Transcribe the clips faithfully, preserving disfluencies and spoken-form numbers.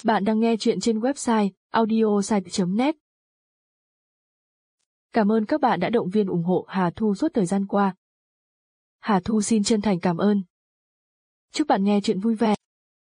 Bạn đang nghe chuyện trên website audiosite chấm net. Cảm ơn các bạn đã động viên ủng hộ Hà Thu suốt thời gian qua. Hà Thu xin chân thành cảm ơn. Chúc bạn nghe chuyện vui vẻ.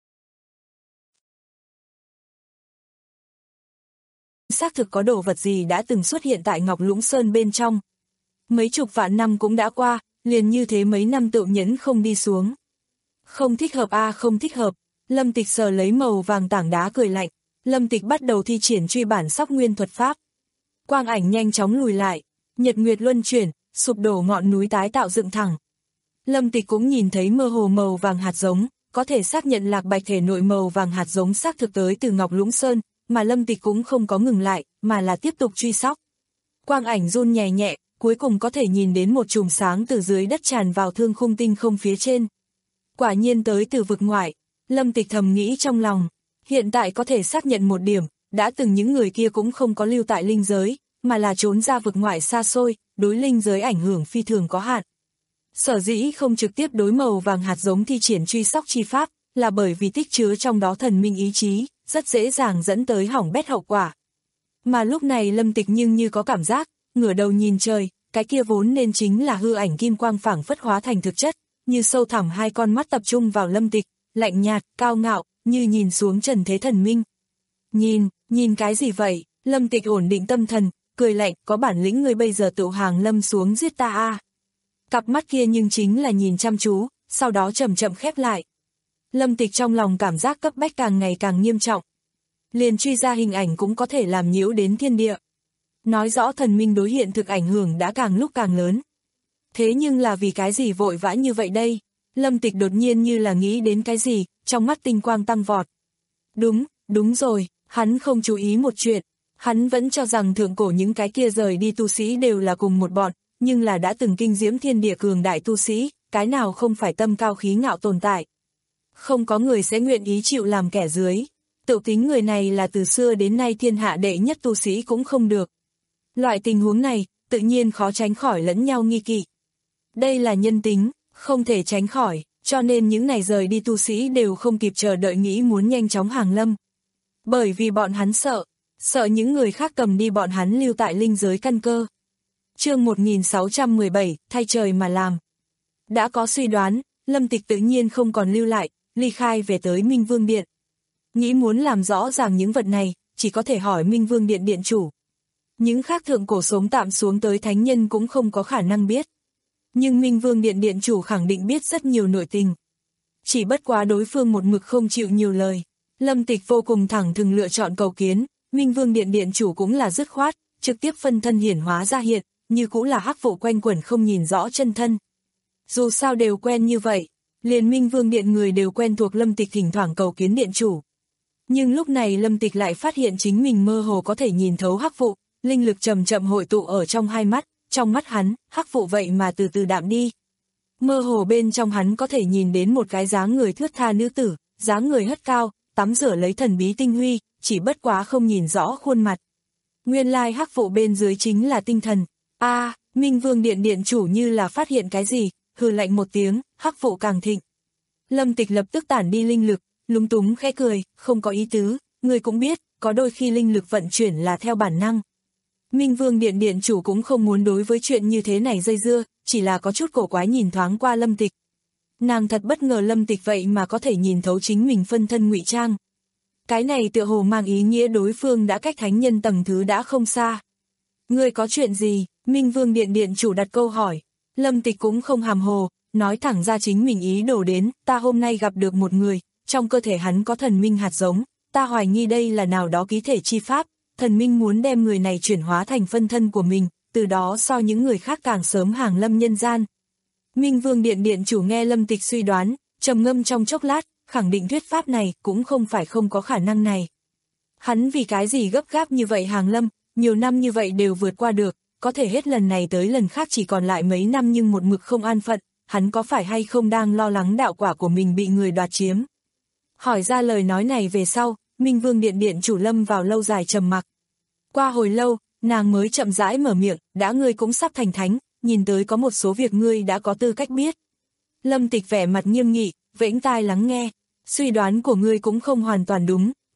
Xác thực có đồ vật gì đã từng xuất hiện tại Ngọc Lũng Sơn bên trong. Mấy chục vạn năm cũng đã qua, liền như thế mấy năm tựu nhẫn không đi xuống. Không thích hợp a à, không thích hợp. Lâm Tịch sờ lấy màu vàng tảng đá cười lạnh. Lâm Tịch bắt đầu thi triển truy bản sóc nguyên thuật pháp. Quang ảnh nhanh chóng lùi lại, nhật nguyệt luân chuyển, sụp đổ ngọn núi tái tạo dựng thẳng. Lâm Tịch cũng nhìn thấy mơ hồ màu vàng hạt giống, có thể xác nhận Lạc Bạch thể nội màu vàng hạt giống xác thực tới từ Ngọc Lũng Sơn, mà Lâm Tịch cũng không có ngừng lại, mà là tiếp tục truy sóc. Quang ảnh run nhẹ nhẹ, cuối cùng có thể nhìn đến một chùm sáng từ dưới đất tràn vào thương khung tinh không phía trên. Quả nhiên tới từ vực ngoại. Lâm Tịch thầm nghĩ trong lòng, hiện tại có thể xác nhận một điểm, đã từng những người kia cũng không có lưu tại linh giới, mà là trốn ra vực ngoại xa xôi, đối linh giới ảnh hưởng phi thường có hạn. Sở dĩ không trực tiếp đối màu vàng hạt giống thi triển truy sóc chi pháp, là bởi vì tích chứa trong đó thần minh ý chí, rất dễ dàng dẫn tới hỏng bét hậu quả. Mà lúc này Lâm Tịch nhưng như có cảm giác, ngửa đầu nhìn trời, cái kia vốn nên chính là hư ảnh kim quang phảng phất hóa thành thực chất, như sâu thẳm hai con mắt tập trung vào Lâm Tịch, lạnh nhạt, cao ngạo, như nhìn xuống trần thế thần minh. Nhìn, nhìn cái gì vậy? Lâm Tịch ổn định tâm thần, cười lạnh, có bản lĩnh người bây giờ tự hàng lâm xuống giết ta a. À. Cặp mắt kia nhưng chính là nhìn chăm chú, sau đó chậm chậm khép lại. Lâm Tịch trong lòng cảm giác cấp bách càng ngày càng nghiêm trọng. Liền truy ra hình ảnh cũng có thể làm nhiễu đến thiên địa. Nói rõ thần minh đối hiện thực ảnh hưởng đã càng lúc càng lớn. Thế nhưng là vì cái gì vội vã như vậy đây? Lâm Tịch đột nhiên như là nghĩ đến cái gì, trong mắt tinh quang tăng vọt. Đúng, đúng rồi, hắn không chú ý một chuyện. Hắn vẫn cho rằng thượng cổ những cái kia rời đi tu sĩ đều là cùng một bọn, nhưng là đã từng kinh diễm thiên địa cường đại tu sĩ, cái nào không phải tâm cao khí ngạo tồn tại. Không có người sẽ nguyện ý chịu làm kẻ dưới. Tự tính người này là từ xưa đến nay thiên hạ đệ nhất tu sĩ cũng không được. Loại tình huống này, tự nhiên khó tránh khỏi lẫn nhau nghi kỵ. Đây là nhân tính, không thể tránh khỏi, cho nên những này rời đi tu sĩ đều không kịp chờ đợi nghĩ muốn nhanh chóng hàng lâm. Bởi vì bọn hắn sợ, sợ những người khác cầm đi bọn hắn lưu tại linh giới căn cơ. Chương một nghìn sáu trăm mười bảy, thay trời mà làm. Đã có suy đoán, Lâm Tịch tự nhiên không còn lưu lại, ly khai về tới Minh Vương Điện. Nghĩ muốn làm rõ ràng những vật này, chỉ có thể hỏi Minh Vương Điện điện chủ. Những khác thượng cổ sống tạm xuống tới thánh nhân cũng không có khả năng biết. Nhưng Minh Vương Điện điện chủ khẳng định biết rất nhiều nội tình. Chỉ bất quá đối phương một mực không chịu nhiều lời. Lâm Tịch vô cùng thẳng thừng lựa chọn cầu kiến, Minh Vương Điện điện chủ cũng là dứt khoát, trực tiếp phân thân hiển hóa ra hiện, như cũng là hắc vụ quanh quẩn không nhìn rõ chân thân. Dù sao đều quen như vậy, liền Minh Vương Điện người đều quen thuộc Lâm Tịch thỉnh thoảng cầu kiến điện chủ. Nhưng lúc này Lâm Tịch lại phát hiện chính mình mơ hồ có thể nhìn thấu hắc vụ, linh lực chậm chậm hội tụ ở trong hai mắt, trong mắt hắn, hắc vụ vậy mà từ từ đạm đi. Mơ hồ bên trong hắn có thể nhìn đến một cái dáng người thướt tha nữ tử, dáng người hất cao, tắm rửa lấy thần bí tinh huy, chỉ bất quá không nhìn rõ khuôn mặt. Nguyên lai hắc vụ bên dưới chính là tinh thần. A, à, Minh Vương Điện điện chủ như là phát hiện cái gì, hừ lạnh một tiếng, hắc vụ càng thịnh. Lâm Tịch lập tức tản đi linh lực, lúng túng khẽ cười, không có ý tứ, người cũng biết, có đôi khi linh lực vận chuyển là theo bản năng. Minh Vương Điện điện chủ cũng không muốn đối với chuyện như thế này dây dưa, chỉ là có chút cổ quái nhìn thoáng qua Lâm Tịch. Nàng thật bất ngờ Lâm Tịch vậy mà có thể nhìn thấu chính mình phân thân ngụy trang. Cái này tựa hồ mang ý nghĩa đối phương đã cách thánh nhân tầng thứ đã không xa. Ngươi có chuyện gì? Minh Vương Điện điện chủ đặt câu hỏi. Lâm Tịch cũng không hàm hồ, nói thẳng ra chính mình ý đồ đến, ta hôm nay gặp được một người, trong cơ thể hắn có thần minh hạt giống, ta hoài nghi đây là nào đó ký thể chi pháp, thần minh muốn đem người này chuyển hóa thành phân thân của mình, từ đó so những người khác càng sớm hàng lâm nhân gian. Minh Vương Điện điện chủ nghe Lâm Tịch suy đoán, trầm ngâm trong chốc lát, khẳng định thuyết pháp này cũng không phải không có khả năng này. Hắn vì cái gì gấp gáp như vậy hàng lâm, nhiều năm như vậy đều vượt qua được, có thể hết lần này tới lần khác chỉ còn lại mấy năm nhưng một mực không an phận, hắn có phải hay không đang lo lắng đạo quả của mình bị người đoạt chiếm. Hỏi ra lời nói này về sau, Minh Vương Điện điện chủ lâm vào lâu dài trầm mặc. Qua hồi lâu, nàng mới chậm rãi mở miệng, đã ngươi cũng sắp thành thánh, nhìn tới có một số việc ngươi đã có tư cách biết. Lâm Tịch vẻ mặt nghiêm nghị, vẫy tai lắng nghe, suy đoán của ngươi cũng không hoàn toàn đúng,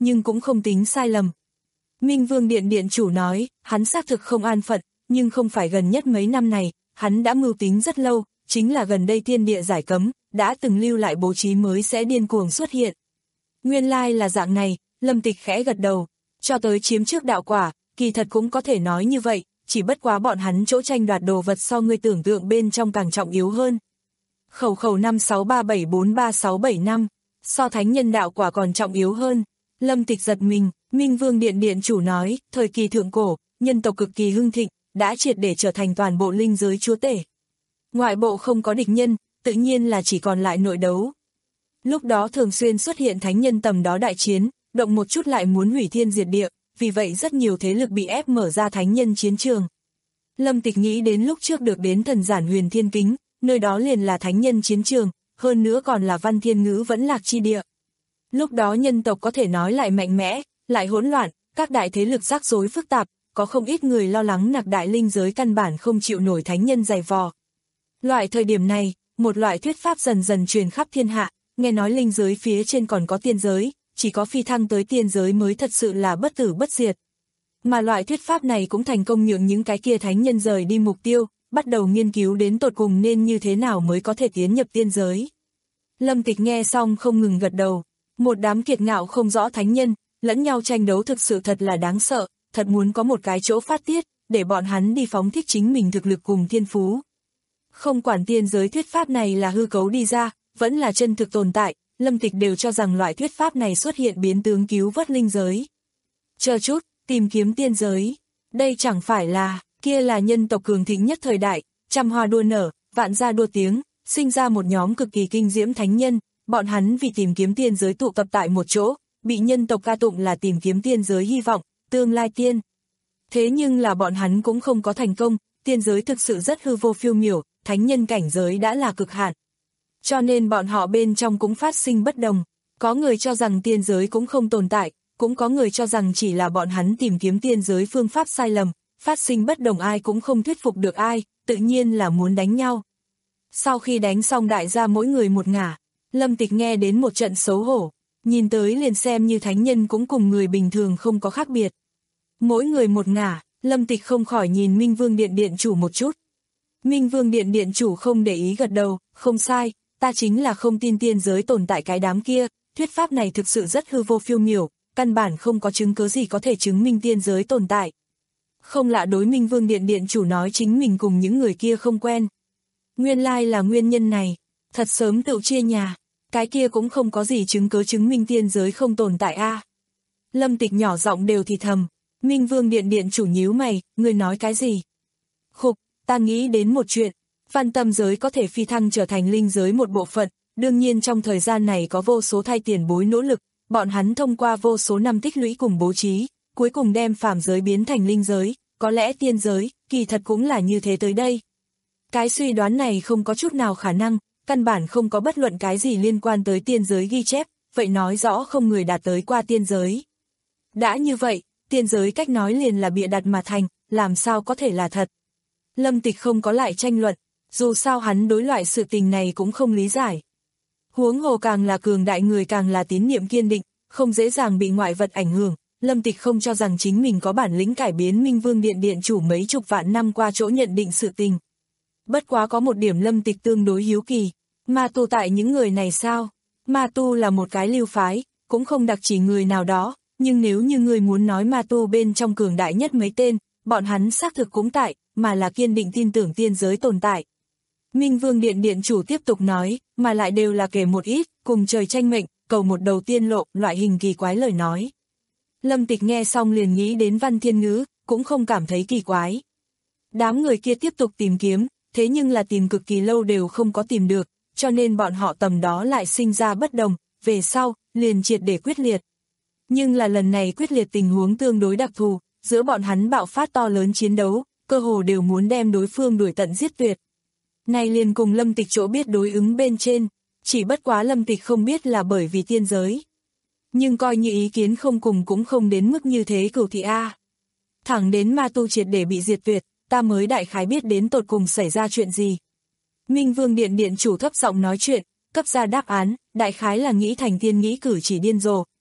nhưng cũng không tính sai lầm. Minh Vương Điện Điện chủ nói, hắn xác thực không an phận, nhưng không phải gần nhất mấy năm này, hắn đã mưu tính rất lâu, chính là gần đây thiên địa giải cấm, đã từng lưu lại bố trí mới sẽ điên cuồng xuất hiện. Nguyên lai là dạng này, Lâm Tịch khẽ gật đầu, cho tới chiếm trước đạo quả, kỳ thật cũng có thể nói như vậy, chỉ bất quá bọn hắn chỗ tranh đoạt đồ vật so ngươi tưởng tượng bên trong càng trọng yếu hơn. Khẩu khẩu năm sáu ba bảy bốn ba sáu bảy năm, so thánh nhân đạo quả còn trọng yếu hơn. Lâm Tịch giật mình, Minh Vương Điện Điện chủ nói, thời kỳ thượng cổ, nhân tộc cực kỳ hưng thịnh, đã triệt để trở thành toàn bộ linh giới chúa tể. Ngoại bộ không có địch nhân, tự nhiên là chỉ còn lại nội đấu. Lúc đó thường xuyên xuất hiện thánh nhân tầm đó đại chiến, động một chút lại muốn hủy thiên diệt địa, vì vậy rất nhiều thế lực bị ép mở ra thánh nhân chiến trường. Lâm Tịch nghĩ đến lúc trước được đến thần giản huyền thiên kính, nơi đó liền là thánh nhân chiến trường, hơn nữa còn là văn thiên ngữ vẫn lạc chi địa. Lúc đó nhân tộc có thể nói lại mạnh mẽ, lại hỗn loạn, các đại thế lực rắc rối phức tạp, có không ít người lo lắng nặc đại linh giới căn bản không chịu nổi thánh nhân dày vò. Loại thời điểm này, một loại thuyết pháp dần dần truyền khắp thiên hạ, nghe nói linh giới phía trên còn có tiên giới, chỉ có phi thăng tới tiên giới mới thật sự là bất tử bất diệt. Mà loại thuyết pháp này cũng thành công nhượng những cái kia thánh nhân rời đi mục tiêu, bắt đầu nghiên cứu đến tột cùng nên như thế nào mới có thể tiến nhập tiên giới. Lâm Tịch nghe xong không ngừng gật đầu, một đám kiệt ngạo không rõ thánh nhân, lẫn nhau tranh đấu thực sự thật là đáng sợ, thật muốn có một cái chỗ phát tiết, để bọn hắn đi phóng thích chính mình thực lực cùng thiên phú. Không quản tiên giới thuyết pháp này là hư cấu đi ra, vẫn là chân thực tồn tại, Lâm Tịch đều cho rằng loại thuyết pháp này xuất hiện biến tướng cứu vớt linh giới. Chờ chút, tìm kiếm tiên giới, đây chẳng phải là, kia là nhân tộc cường thịnh nhất thời đại, trăm hoa đua nở, vạn gia đua tiếng, sinh ra một nhóm cực kỳ kinh diễm thánh nhân, bọn hắn vì tìm kiếm tiên giới tụ tập tại một chỗ, bị nhân tộc ca tụng là tìm kiếm tiên giới hy vọng, tương lai tiên. Thế nhưng là bọn hắn cũng không có thành công, tiên giới thực sự rất hư vô phiêu miểu, thánh nhân cảnh giới đã là cực hạn. Cho nên bọn họ bên trong cũng phát sinh bất đồng, có người cho rằng tiên giới cũng không tồn tại, cũng có người cho rằng chỉ là bọn hắn tìm kiếm tiên giới phương pháp sai lầm, phát sinh bất đồng ai cũng không thuyết phục được ai, tự nhiên là muốn đánh nhau. Sau khi đánh xong đại gia mỗi người một ngả, Lâm Tịch nghe đến một trận xấu hổ, nhìn tới liền xem như thánh nhân cũng cùng người bình thường không có khác biệt. Mỗi người một ngả, Lâm Tịch không khỏi nhìn Minh Vương Điện Điện chủ một chút. Minh Vương Điện Điện chủ không để ý gật đầu, không sai, ta chính là không tin tiên giới tồn tại cái đám kia, thuyết pháp này thực sự rất hư vô phiêu miểu, căn bản không có chứng cứ gì có thể chứng minh tiên giới tồn tại. Không lạ đối Minh Vương Điện Điện chủ nói chính mình cùng những người kia không quen. Nguyên lai là nguyên nhân này, thật sớm tự chia nhà, cái kia cũng không có gì chứng cứ chứng minh tiên giới không tồn tại a. À. Lâm Tịch nhỏ giọng đều thì thầm, Minh Vương Điện Điện chủ nhíu mày, người nói cái gì? Khục, ta nghĩ đến một chuyện, văn tâm giới có thể phi thăng trở thành linh giới một bộ phận, đương nhiên trong thời gian này có vô số thay tiền bối nỗ lực, bọn hắn thông qua vô số năm tích lũy cùng bố trí, cuối cùng đem phàm giới biến thành linh giới, có lẽ tiên giới, kỳ thật cũng là như thế tới đây. Cái suy đoán này không có chút nào khả năng, căn bản không có bất luận cái gì liên quan tới tiên giới ghi chép, vậy nói rõ không người đạt tới qua tiên giới. Đã như vậy, tiên giới cách nói liền là bịa đặt mà thành, làm sao có thể là thật. Lâm Tịch không có lại tranh luận, dù sao hắn đối loại sự tình này cũng không lý giải. Huống hồ càng là cường đại người càng là tín niệm kiên định, không dễ dàng bị ngoại vật ảnh hưởng, Lâm Tịch không cho rằng chính mình có bản lĩnh cải biến Minh Vương Điện Điện chủ mấy chục vạn năm qua chỗ nhận định sự tình. Bất quá có một điểm Lâm Tịch tương đối hiếu kỳ, ma tu tại những người này sao? Ma tu là một cái lưu phái, cũng không đặc chỉ người nào đó, nhưng nếu như người muốn nói ma tu bên trong cường đại nhất mấy tên, bọn hắn xác thực cũng tại, mà là kiên định tin tưởng tiên giới tồn tại. Minh Vương Điện Điện chủ tiếp tục nói, mà lại đều là kể một ít, cùng trời tranh mệnh, cầu một đầu tiên lộ, loại hình kỳ quái lời nói. Lâm Tịch nghe xong liền nghĩ đến Văn Thiên Ngữ, cũng không cảm thấy kỳ quái. Đám người kia tiếp tục tìm kiếm, thế nhưng là tìm cực kỳ lâu đều không có tìm được, cho nên bọn họ tầm đó lại sinh ra bất đồng, về sau, liền triệt để quyết liệt. Nhưng là lần này quyết liệt tình huống tương đối đặc thù, giữa bọn hắn bạo phát to lớn chiến đấu, cơ hồ đều muốn đem đối phương đuổi tận giết tuyệt. Này liền cùng Lâm Tịch chỗ biết đối ứng bên trên, chỉ bất quá Lâm Tịch không biết là bởi vì tiên giới. Nhưng coi như ý kiến không cùng cũng không đến mức như thế cửu thị A. Thẳng đến ma tu triệt để bị diệt tuyệt, ta mới đại khái biết đến tột cùng xảy ra chuyện gì. Minh Vương Điện Điện chủ thấp giọng nói chuyện, cấp ra đáp án, đại khái là nghĩ thành tiên nghĩ cử chỉ điên rồ,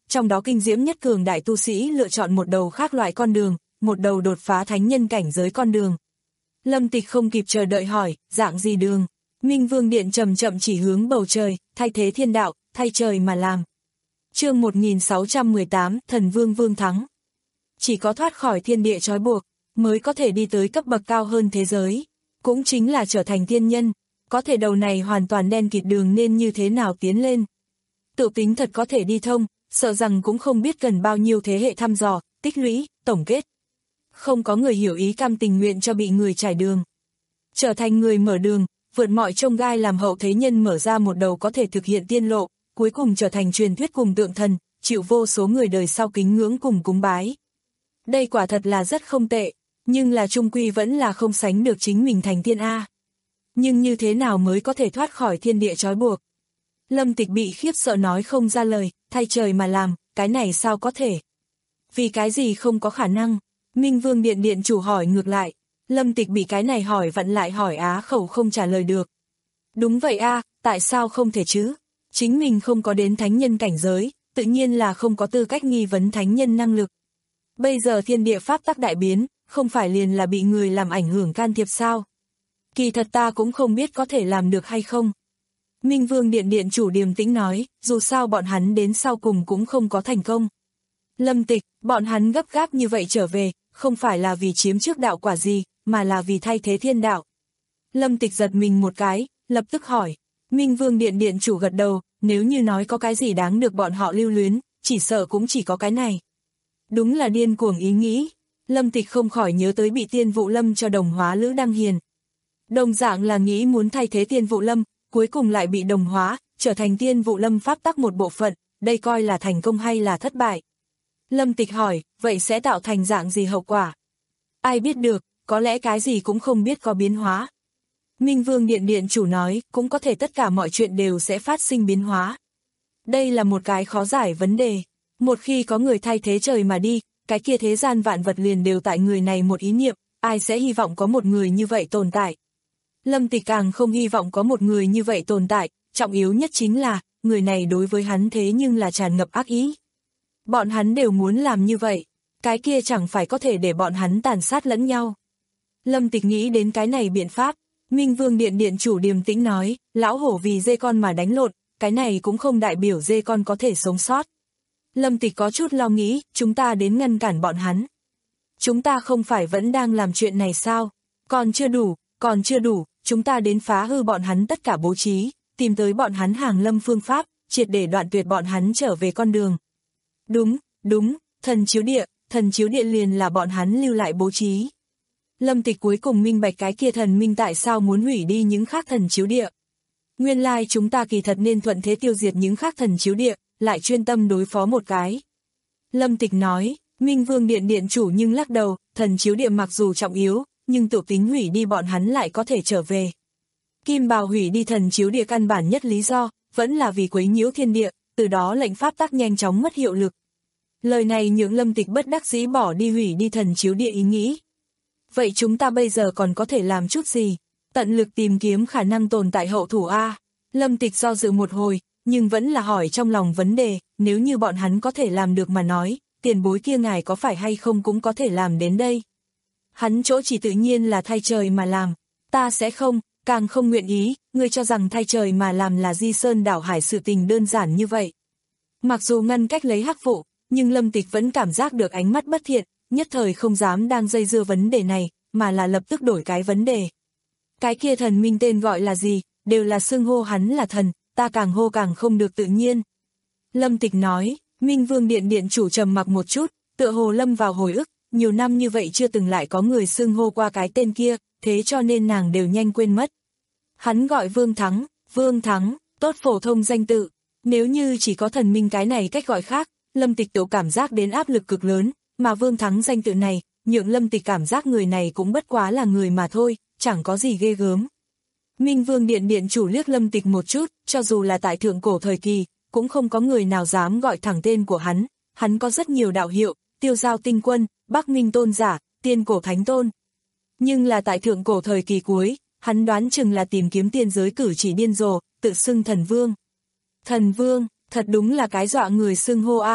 trong đó kinh diễm nhất cường đại tu sĩ lựa chọn một đầu khác loại con đường, một đầu đột phá thánh nhân cảnh giới con đường. Lâm Tịch không kịp chờ đợi hỏi, dạng gì đường? Minh Vương Điện chậm chậm chỉ hướng bầu trời, thay thế thiên đạo, thay trời mà làm. Chương một nghìn sáu trăm mười tám, Thần Vương Vương thắng. Chỉ có thoát khỏi thiên địa trói buộc, mới có thể đi tới cấp bậc cao hơn thế giới, cũng chính là trở thành thiên nhân, có thể đầu này hoàn toàn đen kịt đường nên như thế nào tiến lên. Tự tính thật có thể đi thông, sợ rằng cũng không biết cần bao nhiêu thế hệ thăm dò, tích lũy, tổng kết. Không có người hiểu ý cam tình nguyện cho bị người trải đường. Trở thành người mở đường, vượt mọi chông gai làm hậu thế nhân mở ra một đầu có thể thực hiện tiên lộ, cuối cùng trở thành truyền thuyết cùng tượng thần, chịu vô số người đời sau kính ngưỡng cùng cúng bái. Đây quả thật là rất không tệ, nhưng là trung quy vẫn là không sánh được chính mình thành tiên A. Nhưng như thế nào mới có thể thoát khỏi thiên địa trói buộc? Lâm Tịch bị khiếp sợ nói không ra lời, thay trời mà làm, cái này sao có thể? Vì cái gì không có khả năng? Minh Vương Điện điện chủ hỏi ngược lại. Lâm Tịch bị cái này hỏi vặn lại hỏi á khẩu không trả lời được. Đúng vậy a, tại sao không thể chứ? Chính mình không có đến thánh nhân cảnh giới, tự nhiên là không có tư cách nghi vấn thánh nhân năng lực. Bây giờ thiên địa pháp tắc đại biến, không phải liền là bị người làm ảnh hưởng can thiệp sao? Kỳ thật ta cũng không biết có thể làm được hay không. Minh Vương Điện điện chủ điềm tĩnh nói, dù sao bọn hắn đến sau cùng cũng không có thành công. Lâm Tịch, bọn hắn gấp gáp như vậy trở về, không phải là vì chiếm trước đạo quả gì, mà là vì thay thế thiên đạo. Lâm Tịch giật mình một cái, lập tức hỏi. Minh Vương Điện điện chủ gật đầu, nếu như nói có cái gì đáng được bọn họ lưu luyến, chỉ sợ cũng chỉ có cái này. Đúng là điên cuồng ý nghĩ. Lâm Tịch không khỏi nhớ tới bị Tiên Vụ Lâm cho đồng hóa Lữ Đăng Hiền. Đồng dạng là nghĩ muốn thay thế Tiên Vụ Lâm, cuối cùng lại bị đồng hóa, trở thành Tiên Vụ Lâm pháp tắc một bộ phận, đây coi là thành công hay là thất bại. Lâm Tịch hỏi, vậy sẽ tạo thành dạng gì hậu quả? Ai biết được, có lẽ cái gì cũng không biết có biến hóa. Minh Vương Điện điện chủ nói, cũng có thể tất cả mọi chuyện đều sẽ phát sinh biến hóa. Đây là một cái khó giải vấn đề. Một khi có người thay thế trời mà đi, cái kia thế gian vạn vật liền đều tại người này một ý niệm, ai sẽ hy vọng có một người như vậy tồn tại. Lâm Tịch càng không hy vọng có một người như vậy tồn tại, trọng yếu nhất chính là, người này đối với hắn thế nhưng là tràn ngập ác ý. Bọn hắn đều muốn làm như vậy, cái kia chẳng phải có thể để bọn hắn tàn sát lẫn nhau. Lâm Tịch nghĩ đến cái này biện pháp, Minh Vương Điện điện chủ điềm tĩnh nói, lão hổ vì dê con mà đánh lộn, cái này cũng không đại biểu dê con có thể sống sót. Lâm Tịch có chút lo nghĩ, chúng ta đến ngăn cản bọn hắn. Chúng ta không phải vẫn đang làm chuyện này sao? Còn chưa đủ, còn chưa đủ, chúng ta đến phá hư bọn hắn tất cả bố trí, tìm tới bọn hắn hàng lâm phương pháp, triệt để đoạn tuyệt bọn hắn trở về con đường. Đúng, đúng, thần chiếu địa, thần chiếu địa liền là bọn hắn lưu lại bố trí. Lâm Tịch cuối cùng minh bạch cái kia thần minh tại sao muốn hủy đi những khác thần chiếu địa. Nguyên lai chúng ta kỳ thật nên thuận thế tiêu diệt những khác thần chiếu địa, lại chuyên tâm đối phó một cái. Lâm Tịch nói, Minh Vương Điện điện chủ nhưng lắc đầu, thần chiếu địa mặc dù trọng yếu, nhưng tự tính hủy đi bọn hắn lại có thể trở về. Kim Bào hủy đi thần chiếu địa căn bản nhất lý do, vẫn là vì quấy nhiễu thiên địa, từ đó lệnh pháp tắc nhanh chóng mất hiệu lực. Lời này nhượng Lâm Tịch bất đắc dĩ bỏ đi hủy đi thần chiếu địa ý nghĩ. Vậy chúng ta bây giờ còn có thể làm chút gì? Tận lực tìm kiếm khả năng tồn tại hậu thủ A. Lâm Tịch do dự một hồi, nhưng vẫn là hỏi trong lòng vấn đề, nếu như bọn hắn có thể làm được mà nói, tiền bối kia ngài có phải hay không cũng có thể làm đến đây. Hắn chỗ chỉ tự nhiên là thay trời mà làm, ta sẽ không, càng không nguyện ý, ngươi cho rằng thay trời mà làm là di sơn đảo hải sự tình đơn giản như vậy. Mặc dù ngăn cách lấy hắc vụ, nhưng Lâm Tịch vẫn cảm giác được ánh mắt bất thiện, nhất thời không dám đang dây dưa vấn đề này, mà là lập tức đổi cái vấn đề. Cái kia thần minh tên gọi là gì, đều là xưng hô hắn là thần, ta càng hô càng không được tự nhiên. Lâm Tịch nói, Minh Vương Điện điện chủ trầm mặc một chút, tựa hồ lâm vào hồi ức, nhiều năm như vậy chưa từng lại có người xưng hô qua cái tên kia, thế cho nên nàng đều nhanh quên mất. Hắn gọi Vương Thắng, Vương Thắng, tốt phổ thông danh tự, nếu như chỉ có thần minh cái này cách gọi khác, Lâm Tịch tự cảm giác đến áp lực cực lớn, mà Vương Thắng danh tự này, nhượng Lâm Tịch cảm giác người này cũng bất quá là người mà thôi, chẳng có gì ghê gớm. Minh Vương Điện điện chủ liếc Lâm Tịch một chút, cho dù là tại thượng cổ thời kỳ, cũng không có người nào dám gọi thẳng tên của hắn, hắn có rất nhiều đạo hiệu, Tiêu Giao Tinh Quân, Bắc Minh Tôn Giả, Tiên Cổ Thánh Tôn. Nhưng là tại thượng cổ thời kỳ cuối, hắn đoán chừng là tìm kiếm tiên giới cử chỉ điên rồ, tự xưng thần vương. Thần vương, thật đúng là cái dọa người xưng hô a.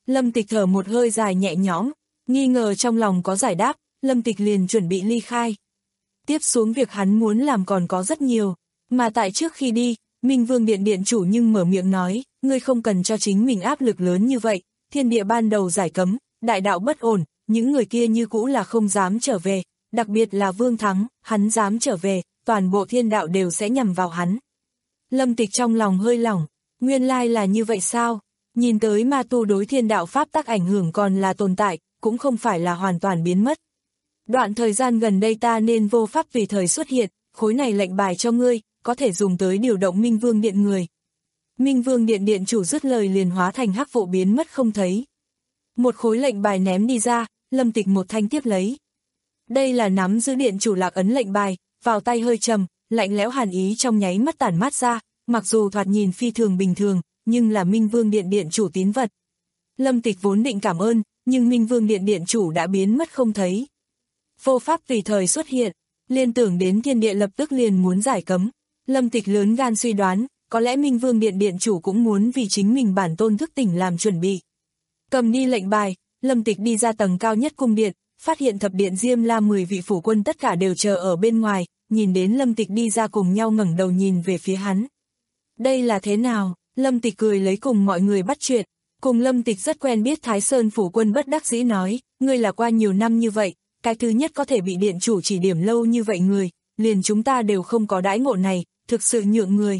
Lâm Tịch thở một hơi dài nhẹ nhõm, nghi ngờ trong lòng có giải đáp, Lâm Tịch liền chuẩn bị ly khai. Tiếp xuống việc hắn muốn làm còn có rất nhiều, mà tại trước khi đi, Minh Vương Điện Điện chủ nhưng mở miệng nói, ngươi không cần cho chính mình áp lực lớn như vậy, thiên địa ban đầu giải cấm, đại đạo bất ổn, những người kia như cũ là không dám trở về, đặc biệt là Vương Thắng, hắn dám trở về, toàn bộ thiên đạo đều sẽ nhằm vào hắn. Lâm Tịch trong lòng hơi lỏng, nguyên lai là như vậy sao? Nhìn tới ma tu đối thiên đạo pháp tắc ảnh hưởng còn là tồn tại, cũng không phải là hoàn toàn biến mất. Đoạn thời gian gần đây ta nên vô pháp tùy thời xuất hiện, khối này lệnh bài cho ngươi, có thể dùng tới điều động Minh Vương Điện người. Minh Vương Điện Điện chủ dứt lời liền hóa thành hắc vụ biến mất không thấy. Một khối lệnh bài ném đi ra, Lâm Tịch một thanh tiếp lấy. Đây là nắm giữ điện chủ lạc ấn lệnh bài, vào tay hơi trầm, lạnh lẽo hàn ý trong nháy mắt tản mát ra, mặc dù thoạt nhìn phi thường bình thường, nhưng là Minh Vương Điện Điện chủ tín vật. Lâm Tịch vốn định cảm ơn, nhưng Minh Vương Điện Điện chủ đã biến mất không thấy. Vô pháp tùy thời xuất hiện, liên tưởng đến thiên địa lập tức liền muốn giải cấm. Lâm Tịch lớn gan suy đoán, có lẽ Minh Vương Điện Điện chủ cũng muốn vì chính mình bản tôn thức tỉnh làm chuẩn bị. Cầm đi lệnh bài, Lâm Tịch đi ra tầng cao nhất cung điện, phát hiện thập điện Diêm La mười vị phủ quân tất cả đều chờ ở bên ngoài, nhìn đến Lâm Tịch đi ra cùng nhau ngẩng đầu nhìn về phía hắn. Đây là thế nào? Lâm Tịch cười lấy cùng mọi người bắt chuyện, cùng Lâm Tịch rất quen biết Thái Sơn phủ quân bất đắc dĩ nói, ngươi là qua nhiều năm như vậy, cái thứ nhất có thể bị điện chủ chỉ điểm lâu như vậy người, liền chúng ta đều không có đãi ngộ này, thực sự nhượng người.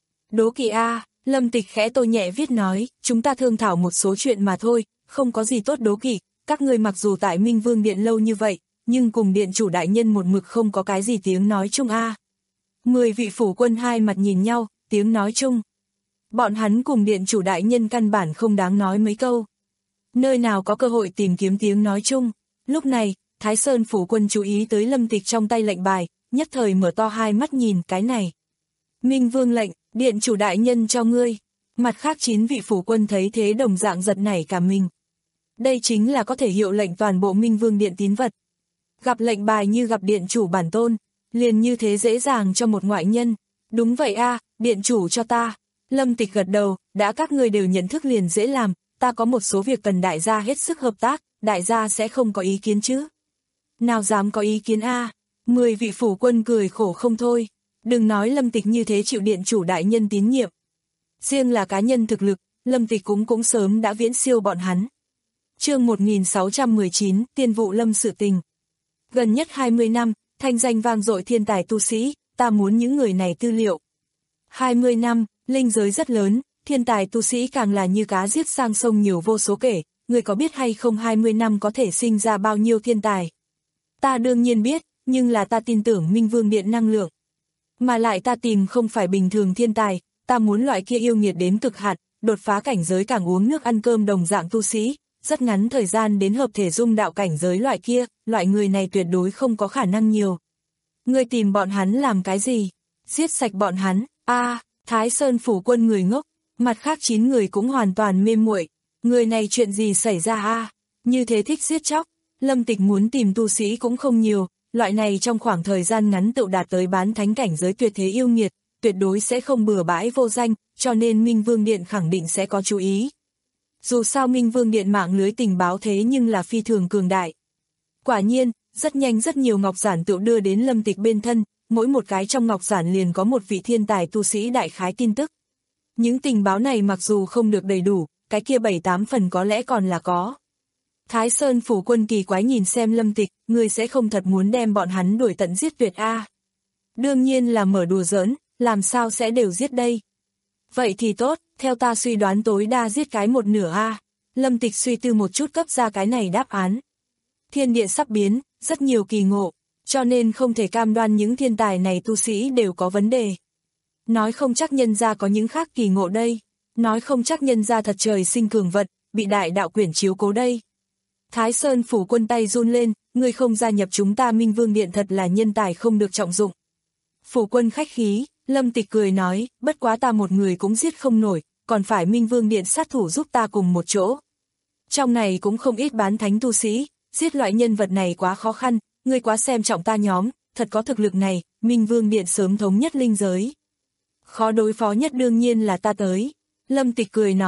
Đố kỵ a, Lâm Tịch khẽ tô nhẹ viết nói, chúng ta thương thảo một số chuyện mà thôi, không có gì tốt đố kỵ, các ngươi mặc dù tại Minh Vương Điện lâu như vậy, nhưng cùng điện chủ đại nhân một mực không có cái gì tiếng nói chung a. Mười vị phủ quân hai mặt nhìn nhau, tiếng nói chung. Bọn hắn cùng điện chủ đại nhân căn bản không đáng nói mấy câu. Nơi nào có cơ hội tìm kiếm tiếng nói chung. Lúc này, Thái Sơn phủ quân chú ý tới Lâm Tịch trong tay lệnh bài, nhất thời mở to hai mắt nhìn cái này. Minh Vương lệnh, điện chủ đại nhân cho ngươi. Mặt khác chín vị phủ quân thấy thế đồng dạng giật nảy cả mình. Đây chính là có thể hiệu lệnh toàn bộ Minh Vương Điện tín vật. Gặp lệnh bài như gặp điện chủ bản tôn, liền như thế dễ dàng cho một ngoại nhân. Đúng vậy a, điện chủ cho ta. Lâm Tịch gật đầu, đã các ngươi đều nhận thức liền dễ làm, ta có một số việc cần đại gia hết sức hợp tác, đại gia sẽ không có ý kiến chứ. Nào dám có ý kiến a? Mười vị phủ quân cười khổ không thôi. Đừng nói Lâm Tịch như thế chịu điện chủ đại nhân tín nhiệm. Riêng là cá nhân thực lực, Lâm Tịch cũng cũng sớm đã viễn siêu bọn hắn. Chương một nghìn sáu trăm mười chín, Tiên vụ Lâm sự tình. Gần nhất hai mươi năm, thanh danh vang dội thiên tài tu sĩ, ta muốn những người này tư liệu. hai mươi năm, linh giới rất lớn, thiên tài tu sĩ càng là như cá giết sang sông nhiều vô số kể, người có biết hay không hai mươi năm có thể sinh ra bao nhiêu thiên tài? Ta đương nhiên biết, nhưng là ta tin tưởng Minh Vương Điện năng lượng. Mà lại ta tìm không phải bình thường thiên tài, ta muốn loại kia yêu nghiệt đến cực hạn, đột phá cảnh giới càng uống nước ăn cơm đồng dạng tu sĩ, rất ngắn thời gian đến hợp thể dung đạo cảnh giới loại kia, loại người này tuyệt đối không có khả năng nhiều. Ngươi tìm bọn hắn làm cái gì? Giết sạch bọn hắn, a à, Thái Sơn phủ quân người ngốc, mặt khác chín người cũng hoàn toàn mê muội. Người này chuyện gì xảy ra a à? Như thế thích giết chóc, Lâm Tịch muốn tìm tu sĩ cũng không nhiều, loại này trong khoảng thời gian ngắn tự đạt tới bán thánh cảnh giới tuyệt thế yêu nghiệt, tuyệt đối sẽ không bừa bãi vô danh, cho nên Minh Vương Điện khẳng định sẽ có chú ý. Dù sao Minh Vương Điện mạng lưới tình báo thế nhưng là phi thường cường đại. Quả nhiên, rất nhanh rất nhiều ngọc giản tự đưa đến Lâm Tịch bên thân, mỗi một cái trong ngọc giản liền có một vị thiên tài tu sĩ đại khái tin tức. Những tình báo này mặc dù không được đầy đủ, cái kia bảy tám phần có lẽ còn là có. Thái Sơn phủ quân kỳ quái nhìn xem Lâm Tịch, người sẽ không thật muốn đem bọn hắn đuổi tận giết tuyệt a? À? Đương nhiên là mở đùa giỡn, làm sao sẽ đều giết đây? Vậy thì tốt, theo ta suy đoán tối đa giết cái một nửa a. À? Lâm Tịch suy tư một chút cấp ra cái này đáp án. Thiên địa sắp biến, rất nhiều kỳ ngộ, cho nên không thể cam đoan những thiên tài này tu sĩ đều có vấn đề. Nói không chắc nhân gia có những khác kỳ ngộ đây, nói không chắc nhân gia thật trời sinh cường vật, bị đại đạo quyển chiếu cố đây. Thái Sơn phủ quân tay run lên, người không gia nhập chúng ta Minh Vương Điện thật là nhân tài không được trọng dụng. Phủ quân khách khí, Lâm Tịch cười nói, bất quá ta một người cũng giết không nổi, còn phải Minh Vương Điện sát thủ giúp ta cùng một chỗ. Trong này cũng không ít bán thánh tu sĩ, giết loại nhân vật này quá khó khăn, ngươi quá xem trọng ta nhóm, thật có thực lực này, Minh Vương Điện sớm thống nhất linh giới. Khó đối phó nhất đương nhiên là ta tới. Lâm Tịch cười nói,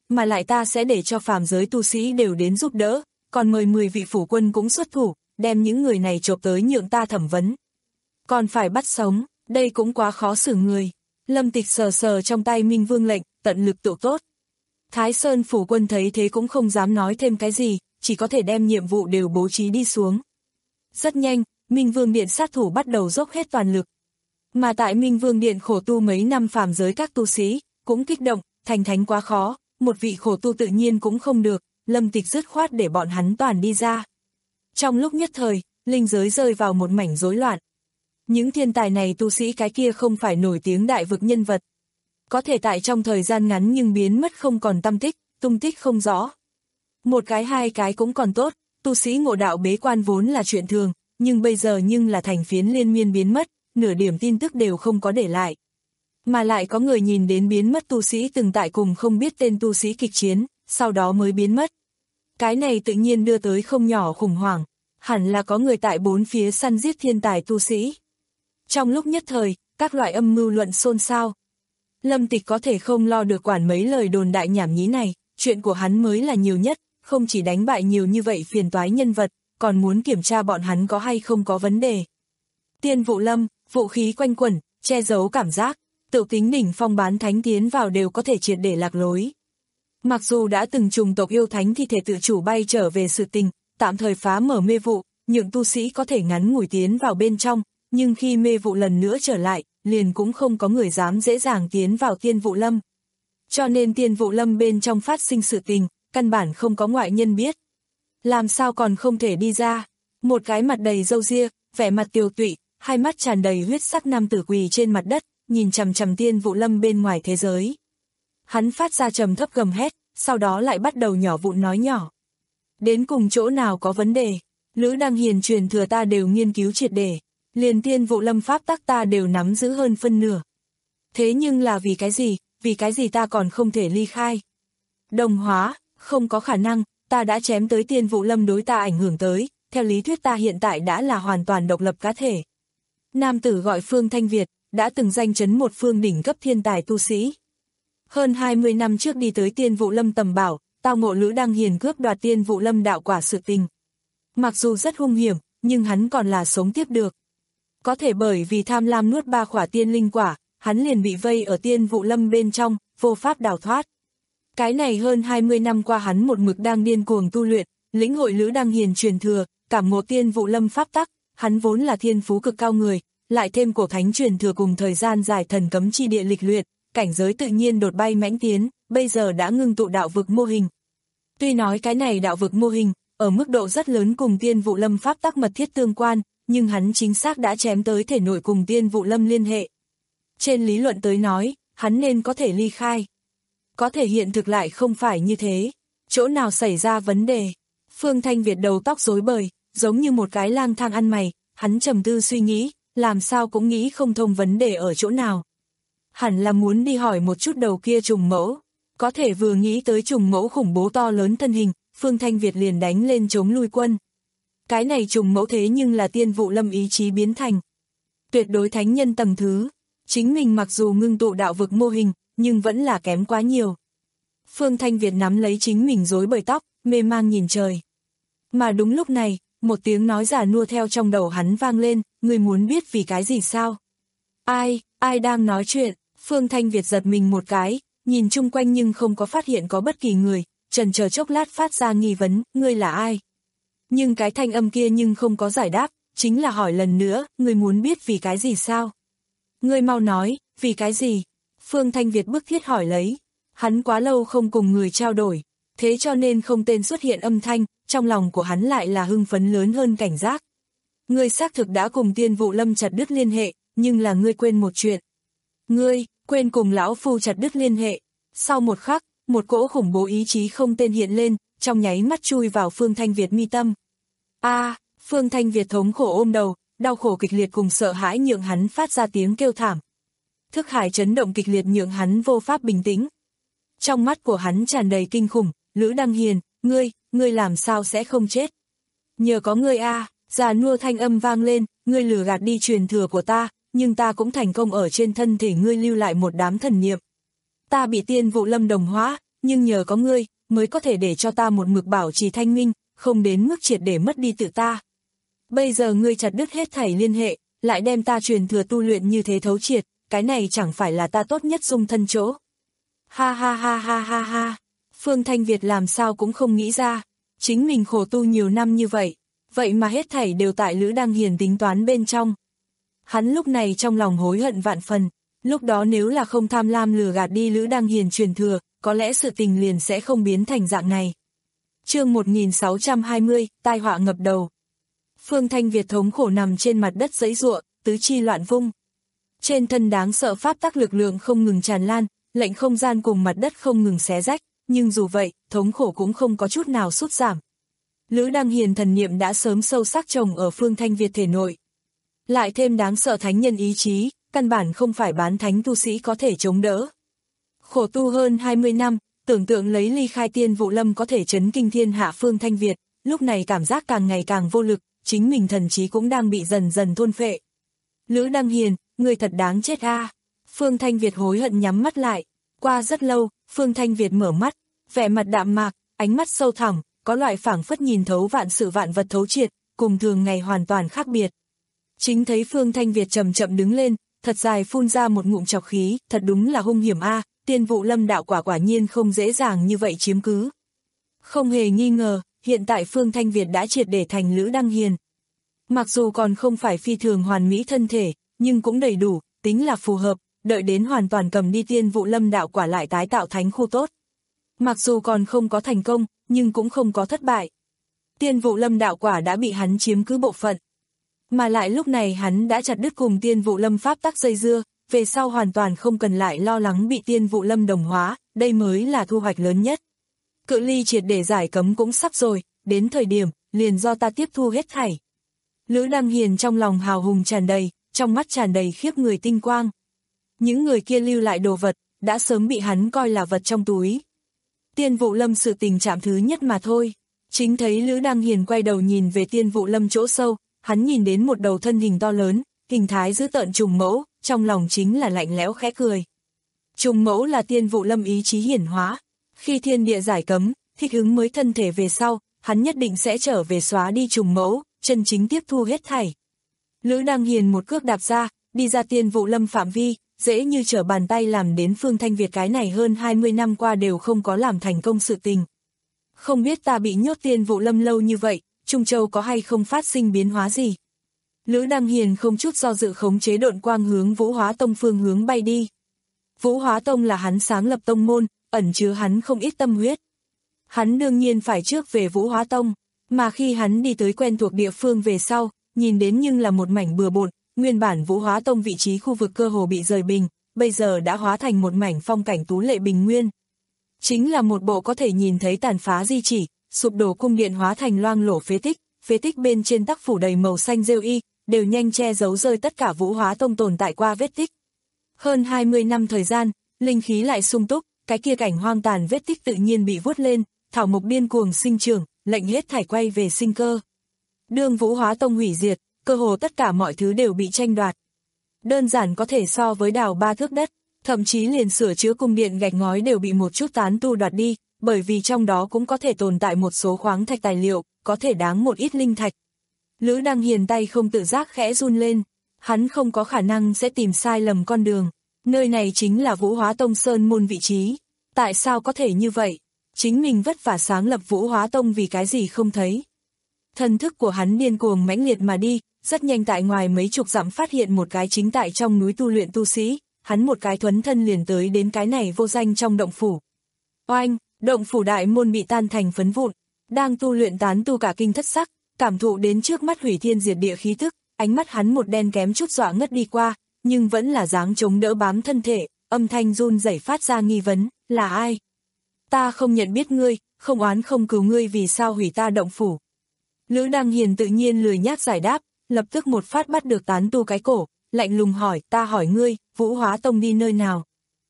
mà lại ta sẽ để cho phàm giới tu sĩ đều đến giúp đỡ, còn mời mười vị phủ quân cũng xuất thủ, đem những người này chộp tới nhượng ta thẩm vấn. Còn phải bắt sống, đây cũng quá khó xử người. Lâm Tịch sờ sờ trong tay Minh Vương lệnh, tận lực tụ tốt. Thái Sơn phủ quân thấy thế cũng không dám nói thêm cái gì, chỉ có thể đem nhiệm vụ đều bố trí đi xuống. Rất nhanh, Minh Vương Điện sát thủ bắt đầu dốc hết toàn lực. Mà tại Minh Vương Điện khổ tu mấy năm phàm giới các tu sĩ, cũng kích động, thành thánh quá khó, một vị khổ tu tự nhiên cũng không được, Lâm Tịch dứt khoát để bọn hắn toàn đi ra. Trong lúc nhất thời, linh giới rơi vào một mảnh rối loạn. Những thiên tài này tu sĩ cái kia không phải nổi tiếng đại vực nhân vật. Có thể tại trong thời gian ngắn nhưng biến mất không còn tăm tích, tung tích không rõ. Một cái hai cái cũng còn tốt, tu sĩ ngộ đạo bế quan vốn là chuyện thường, nhưng bây giờ nhưng là thành phiến liên miên biến mất, nửa điểm tin tức đều không có để lại. Mà lại có người nhìn đến biến mất tu sĩ từng tại cùng không biết tên tu sĩ kịch chiến, sau đó mới biến mất. Cái này tự nhiên đưa tới không nhỏ khủng hoảng, hẳn là có người tại bốn phía săn giết thiên tài tu sĩ. Trong lúc nhất thời, các loại âm mưu luận xôn xao. Lâm Tịch có thể không lo được quản mấy lời đồn đại nhảm nhí này, chuyện của hắn mới là nhiều nhất, không chỉ đánh bại nhiều như vậy phiền toái nhân vật, còn muốn kiểm tra bọn hắn có hay không có vấn đề. Tiên vụ lâm, vũ khí quanh quẩn, che giấu cảm giác, tự tính đỉnh phong bán thánh tiến vào đều có thể triệt để lạc lối. Mặc dù đã từng trùng tộc yêu thánh thi thể tự chủ bay trở về sự tình, tạm thời phá mở mê vụ, nhượng tu sĩ có thể ngắn ngủi tiến vào bên trong, nhưng khi mê vụ lần nữa trở lại, liền cũng không có người dám dễ dàng tiến vào tiên vụ lâm. Cho nên tiên vụ lâm bên trong phát sinh sự tình, căn bản không có ngoại nhân biết. Làm sao còn không thể đi ra? Một cái mặt đầy râu ria, vẻ mặt tiều tụy, hai mắt tràn đầy huyết sắc nam tử quỳ trên mặt đất, nhìn chằm chằm tiên vụ lâm bên ngoài thế giới. Hắn phát ra trầm thấp gầm hét, sau đó lại bắt đầu nhỏ vụn nói nhỏ. Đến cùng chỗ nào có vấn đề? Lữ Đăng Hiền truyền thừa ta đều nghiên cứu triệt để, liền tiên vụ lâm pháp tắc ta đều nắm giữ hơn phân nửa. Thế nhưng là vì cái gì, vì cái gì ta còn không thể ly khai? Đồng hóa, không có khả năng, ta đã chém tới tiên vụ lâm đối ta ảnh hưởng tới, theo lý thuyết ta hiện tại đã là hoàn toàn độc lập cá thể. Nam tử gọi Phương Thanh Việt, đã từng danh chấn một phương đỉnh cấp thiên tài tu sĩ. Hơn hai mươi năm trước đi tới tiên vụ lâm tầm bảo, tao ngộ Lữ Đăng Hiền cướp đoạt tiên vụ lâm đạo quả sự tình. Mặc dù rất hung hiểm, nhưng hắn còn là sống tiếp được. Có thể bởi vì tham lam nuốt ba khỏa tiên linh quả, hắn liền bị vây ở tiên vụ lâm bên trong, vô pháp đào thoát. Cái này hơn hai mươi năm qua hắn một mực đang điên cuồng tu luyện, lĩnh hội Lữ Đăng Hiền truyền thừa, cảm ngộ tiên vụ lâm pháp tắc, hắn vốn là thiên phú cực cao người, lại thêm cổ thánh truyền thừa cùng thời gian dài thần cấm chi địa lịch luyện, cảnh giới tự nhiên đột bay mãnh tiến, bây giờ đã ngưng tụ đạo vực mô hình. Tuy nói cái này đạo vực mô hình, ở mức độ rất lớn cùng tiên vụ lâm pháp tắc mật thiết tương quan, nhưng hắn chính xác đã chém tới thể nội cùng tiên vụ lâm liên hệ. Trên lý luận tới nói, hắn nên có thể ly khai. Có thể hiện thực lại không phải như thế. Chỗ nào xảy ra vấn đề? Phương Thanh Việt đầu tóc rối bời, giống như một cái lang thang ăn mày, hắn trầm tư suy nghĩ, làm sao cũng nghĩ không thông vấn đề ở chỗ nào. Hẳn là muốn đi hỏi một chút đầu kia trùng mẫu. Có thể vừa nghĩ tới trùng mẫu khủng bố to lớn thân hình, Phương Thanh Việt liền đánh lên chống lui quân. Cái này trùng mẫu thế nhưng là tiên vụ lâm ý chí biến thành. Tuyệt đối thánh nhân tầng thứ. Chính mình mặc dù ngưng tụ đạo vực mô hình, nhưng vẫn là kém quá nhiều. Phương Thanh Việt nắm lấy chính mình rối bời tóc, mê mang nhìn trời. Mà đúng lúc này, một tiếng nói giả nua theo trong đầu hắn vang lên, người muốn biết vì cái gì sao? Ai, ai đang nói chuyện? Phương Thanh Việt giật mình một cái, nhìn chung quanh nhưng không có phát hiện có bất kỳ người, chần chờ chốc lát phát ra nghi vấn, ngươi là ai? Nhưng cái thanh âm kia nhưng không có giải đáp, chính là hỏi lần nữa, ngươi muốn biết vì cái gì sao? Ngươi mau nói, vì cái gì? Phương Thanh Việt bức thiết hỏi lấy, hắn quá lâu không cùng người trao đổi, thế cho nên không tên xuất hiện âm thanh, trong lòng của hắn lại là hưng phấn lớn hơn cảnh giác. Ngươi xác thực đã cùng tiên vụ lâm chặt đứt liên hệ, nhưng là ngươi quên một chuyện. Ngươi, quên cùng lão phu chặt đứt liên hệ. Sau một khắc, một cỗ khủng bố ý chí không tên hiện lên, trong nháy mắt chui vào Phương Thanh Việt mi tâm. A, à, Phương Thanh Việt thống khổ ôm đầu, đau khổ kịch liệt cùng sợ hãi nhượng hắn phát ra tiếng kêu thảm. Thức hải chấn động kịch liệt nhượng hắn vô pháp bình tĩnh. Trong mắt của hắn tràn đầy kinh khủng, Lữ Đăng Hiền, ngươi, ngươi làm sao sẽ không chết? Nhờ có ngươi a, à, già nua thanh âm vang lên, ngươi lừa gạt đi truyền thừa của ta, nhưng ta cũng thành công ở trên thân thể ngươi lưu lại một đám thần niệm. Ta bị tiên vụ lâm đồng hóa, nhưng nhờ có ngươi, mới có thể để cho ta một mực bảo trì thanh minh, không đến mức triệt để mất đi tự ta. Bây giờ ngươi chặt đứt hết thảy liên hệ, lại đem ta truyền thừa tu luyện như thế thấu triệt, cái này chẳng phải là ta tốt nhất dung thân chỗ. Ha ha ha ha ha ha, Phương Thanh Việt làm sao cũng không nghĩ ra, chính mình khổ tu nhiều năm như vậy, vậy mà hết thảy đều tại Lữ Đăng Hiền tính toán bên trong. Hắn lúc này trong lòng hối hận vạn phần, lúc đó nếu là không tham lam lừa gạt đi Lữ Đăng Hiền truyền thừa, có lẽ sự tình liền sẽ không biến thành dạng này. Chương một nghìn sáu trăm hai mươi, tai họa ngập đầu. Phương Thanh Việt thống khổ nằm trên mặt đất giãy giụa, tứ chi loạn vung. Trên thân đáng sợ pháp tắc lực lượng không ngừng tràn lan, lệnh không gian cùng mặt đất không ngừng xé rách, nhưng dù vậy, thống khổ cũng không có chút nào sút giảm. Lữ Đăng Hiền thần niệm đã sớm sâu sắc trồng ở Phương Thanh Việt thể nội. Lại thêm đáng sợ thánh nhân ý chí, căn bản không phải bán thánh tu sĩ có thể chống đỡ. Khổ tu hơn hai mươi năm, tưởng tượng lấy ly khai Tiên Vụ Lâm có thể chấn kinh thiên hạ Phương Thanh Việt, lúc này cảm giác càng ngày càng vô lực, chính mình thần trí cũng đang bị dần dần thôn phệ. Lữ Đăng Hiền, người thật đáng chết a. Phương Thanh Việt hối hận nhắm mắt lại, qua rất lâu, Phương Thanh Việt mở mắt, vẻ mặt đạm mạc, ánh mắt sâu thẳm, có loại phảng phất nhìn thấu vạn sự vạn vật thấu triệt, cùng thường ngày hoàn toàn khác biệt. Chính thấy Phương Thanh Việt chậm chậm đứng lên, thật dài phun ra một ngụm trọc khí, thật đúng là hung hiểm a, Tiên Vụ Lâm đạo quả quả nhiên không dễ dàng như vậy chiếm cứ. Không hề nghi ngờ, hiện tại Phương Thanh Việt đã triệt để thành Lữ Đăng Hiền. Mặc dù còn không phải phi thường hoàn mỹ thân thể, nhưng cũng đầy đủ, tính là phù hợp, đợi đến hoàn toàn cầm đi Tiên Vụ Lâm đạo quả lại tái tạo thánh khu tốt. Mặc dù còn không có thành công, nhưng cũng không có thất bại. Tiên Vụ Lâm đạo quả đã bị hắn chiếm cứ bộ phận. Mà lại lúc này hắn đã chặt đứt cùng Tiên Vụ Lâm pháp tắc dây dưa, về sau hoàn toàn không cần lại lo lắng bị Tiên Vụ Lâm đồng hóa, đây mới là thu hoạch lớn nhất. Cự ly triệt để giải cấm cũng sắp rồi, đến thời điểm, liền do ta tiếp thu hết thảy. Lữ Đăng Hiền trong lòng hào hùng tràn đầy, trong mắt tràn đầy khiếp người tinh quang. Những người kia lưu lại đồ vật, đã sớm bị hắn coi là vật trong túi. Tiên Vụ Lâm sự tình chạm thứ nhất mà thôi. Chính thấy Lữ Đăng Hiền quay đầu nhìn về Tiên Vụ Lâm chỗ sâu, hắn nhìn đến một đầu thân hình to lớn, hình thái dữ tợn trùng mẫu, trong lòng chính là lạnh lẽo khẽ cười. Trùng mẫu là Tiên Vụ Lâm ý chí hiển hóa. Khi thiên địa giải cấm, thích ứng mới thân thể về sau, hắn nhất định sẽ trở về xóa đi trùng mẫu, chân chính tiếp thu hết thảy. Lữ Đăng Hiền một cước đạp ra, đi ra Tiên Vụ Lâm phạm vi, dễ như trở bàn tay làm đến Phương Thanh Việt cái này hơn hai mươi năm qua đều không có làm thành công sự tình. Không biết ta bị nhốt Tiên Vụ Lâm lâu như vậy, Trung Châu có hay không phát sinh biến hóa gì? Lữ Đăng Hiền không chút do dự khống chế độn quang hướng Vũ Hóa Tông phương hướng bay đi. Vũ Hóa Tông là hắn sáng lập tông môn, ẩn chứa hắn không ít tâm huyết. Hắn đương nhiên phải trước về Vũ Hóa Tông, mà khi hắn đi tới quen thuộc địa phương về sau, nhìn đến nhưng là một mảnh bừa bộn, nguyên bản Vũ Hóa Tông vị trí khu vực cơ hồ bị rời bình, bây giờ đã hóa thành một mảnh phong cảnh tú lệ bình nguyên. Chính là một bộ có thể nhìn thấy tàn phá di chỉ, sụp đổ cung điện hóa thành loang lổ phế tích, phế tích bên trên tắc phủ đầy màu xanh rêu y, đều nhanh che giấu rơi tất cả Vũ Hóa Tông tồn tại qua vết tích. Hơn hai mươi năm thời gian, linh khí lại sung túc, cái kia cảnh hoang tàn vết tích tự nhiên bị vuốt lên, thảo mộc điên cuồng sinh trưởng, lệnh hết thảy quay về sinh cơ. Đương Vũ Hóa Tông hủy diệt, cơ hồ tất cả mọi thứ đều bị tranh đoạt. Đơn giản có thể so với đào ba thước đất, thậm chí liền sửa chữa cung điện gạch ngói đều bị một chút tán tu đoạt đi, bởi vì trong đó cũng có thể tồn tại một số khoáng thạch tài liệu, có thể đáng một ít linh thạch. Lữ Đăng Hiền tay không tự giác khẽ run lên, hắn không có khả năng sẽ tìm sai lầm con đường. Nơi này chính là Vũ Hóa Tông Sơn môn vị trí. Tại sao có thể như vậy? Chính mình vất vả sáng lập Vũ Hóa Tông vì cái gì không thấy? Thần thức của hắn điên cuồng mãnh liệt mà đi, rất nhanh tại ngoài mấy chục dặm phát hiện một cái chính tại trong núi tu luyện tu sĩ, hắn một cái thuấn thân liền tới đến cái này vô danh trong động phủ. Oanh, động phủ đại môn bị tan thành phấn vụn, đang tu luyện tán tu cả kinh thất sắc, cảm thụ đến trước mắt hủy thiên diệt địa khí tức, ánh mắt hắn một đen kém chút dọa ngất đi qua, nhưng vẫn là dáng chống đỡ bám thân thể, âm thanh run rẩy phát ra nghi vấn, là ai? Ta không nhận biết ngươi, không oán không cứu ngươi vì sao hủy ta động phủ. Lữ Đăng Hiền tự nhiên lười nhác giải đáp, lập tức một phát bắt được tán tu cái cổ, lạnh lùng hỏi, ta hỏi ngươi, Vũ Hóa Tông đi nơi nào?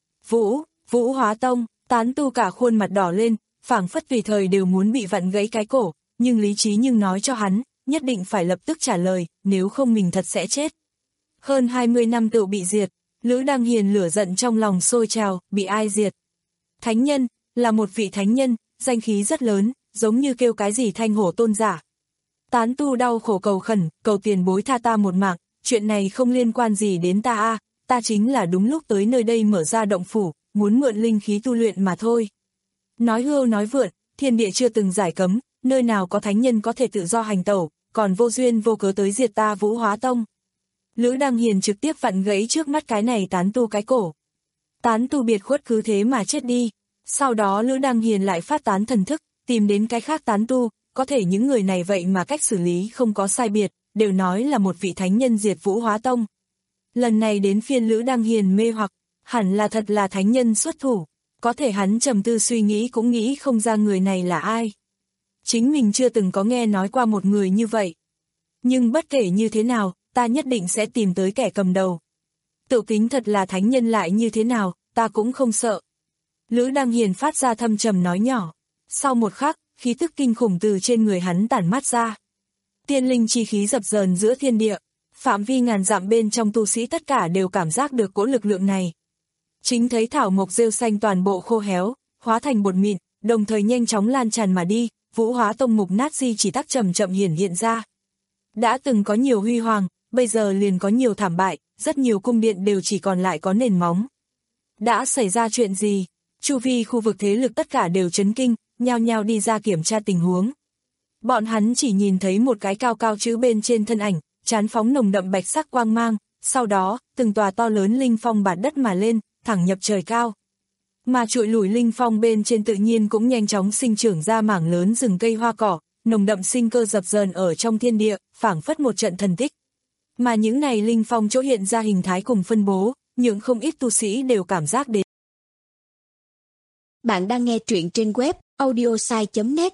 Vũ, Vũ Hóa Tông, tán tu cả khuôn mặt đỏ lên, phảng phất tùy thời đều muốn bị vặn gãy cái cổ, nhưng lý trí nhưng nói cho hắn, nhất định phải lập tức trả lời, nếu không mình thật sẽ chết. Hơn hai mươi năm tự bị diệt, Lữ Đăng Hiền lửa giận trong lòng sôi trào, bị ai diệt? Thánh nhân, là một vị thánh nhân, danh khí rất lớn, giống như kêu cái gì thanh hổ tôn giả. Tán tu đau khổ cầu khẩn, cầu tiền bối tha ta một mạng, chuyện này không liên quan gì đến ta a, ta chính là đúng lúc tới nơi đây mở ra động phủ, muốn mượn linh khí tu luyện mà thôi. Nói hưu nói vượn, thiên địa chưa từng giải cấm, nơi nào có thánh nhân có thể tự do hành tẩu, còn vô duyên vô cớ tới diệt ta Vũ Hóa Tông. Lữ Đăng Hiền trực tiếp vặn gãy trước mắt cái này tán tu cái cổ. Tán tu biệt khuất cứ thế mà chết đi. Sau đó Lữ Đăng Hiền lại phát tán thần thức, tìm đến cái khác tán tu, có thể những người này vậy mà cách xử lý không có sai biệt, đều nói là một vị thánh nhân diệt Vũ Hóa Tông. Lần này đến phiên Lữ Đăng Hiền mê hoặc, hẳn là thật là thánh nhân xuất thủ, có thể hắn trầm tư suy nghĩ cũng nghĩ không ra người này là ai. Chính mình chưa từng có nghe nói qua một người như vậy. Nhưng bất kể như thế nào, ta nhất định sẽ tìm tới kẻ cầm đầu. Tự kính thật là thánh nhân lại như thế nào, ta cũng không sợ. Lữ Đăng Hiền phát ra thâm trầm nói nhỏ. Sau một khắc, khí tức kinh khủng từ trên người hắn tản mát ra. Tiên linh chi khí dập dờn giữa thiên địa, phạm vi ngàn dặm bên trong tu sĩ tất cả đều cảm giác được cỗ lực lượng này. Chính thấy thảo mộc rêu xanh toàn bộ khô héo, hóa thành bột mịn, đồng thời nhanh chóng lan tràn mà đi, Vũ Hóa Tông mục nát di chỉ tắc chậm chậm hiển hiện ra. Đã từng có nhiều huy hoàng, bây giờ liền có nhiều thảm bại, rất nhiều cung điện đều chỉ còn lại có nền móng. Đã xảy ra chuyện gì? Chu vi khu vực thế lực tất cả đều chấn kinh, nhao nhao đi ra kiểm tra tình huống. Bọn hắn chỉ nhìn thấy một cái cao cao chữ bên trên thân ảnh, trán phóng nồng đậm bạch sắc quang mang, sau đó, từng tòa to lớn linh phong bạt đất mà lên, thẳng nhập trời cao. Mà trụi lủi linh phong bên trên tự nhiên cũng nhanh chóng sinh trưởng ra mảng lớn rừng cây hoa cỏ, nồng đậm sinh cơ dập dờn ở trong thiên địa, phảng phất một trận thần tích. Mà những này linh phong chỗ hiện ra hình thái cùng phân bố, những không ít tu sĩ đều cảm giác đến. Bạn đang nghe truyện trên web audiosai chấm net.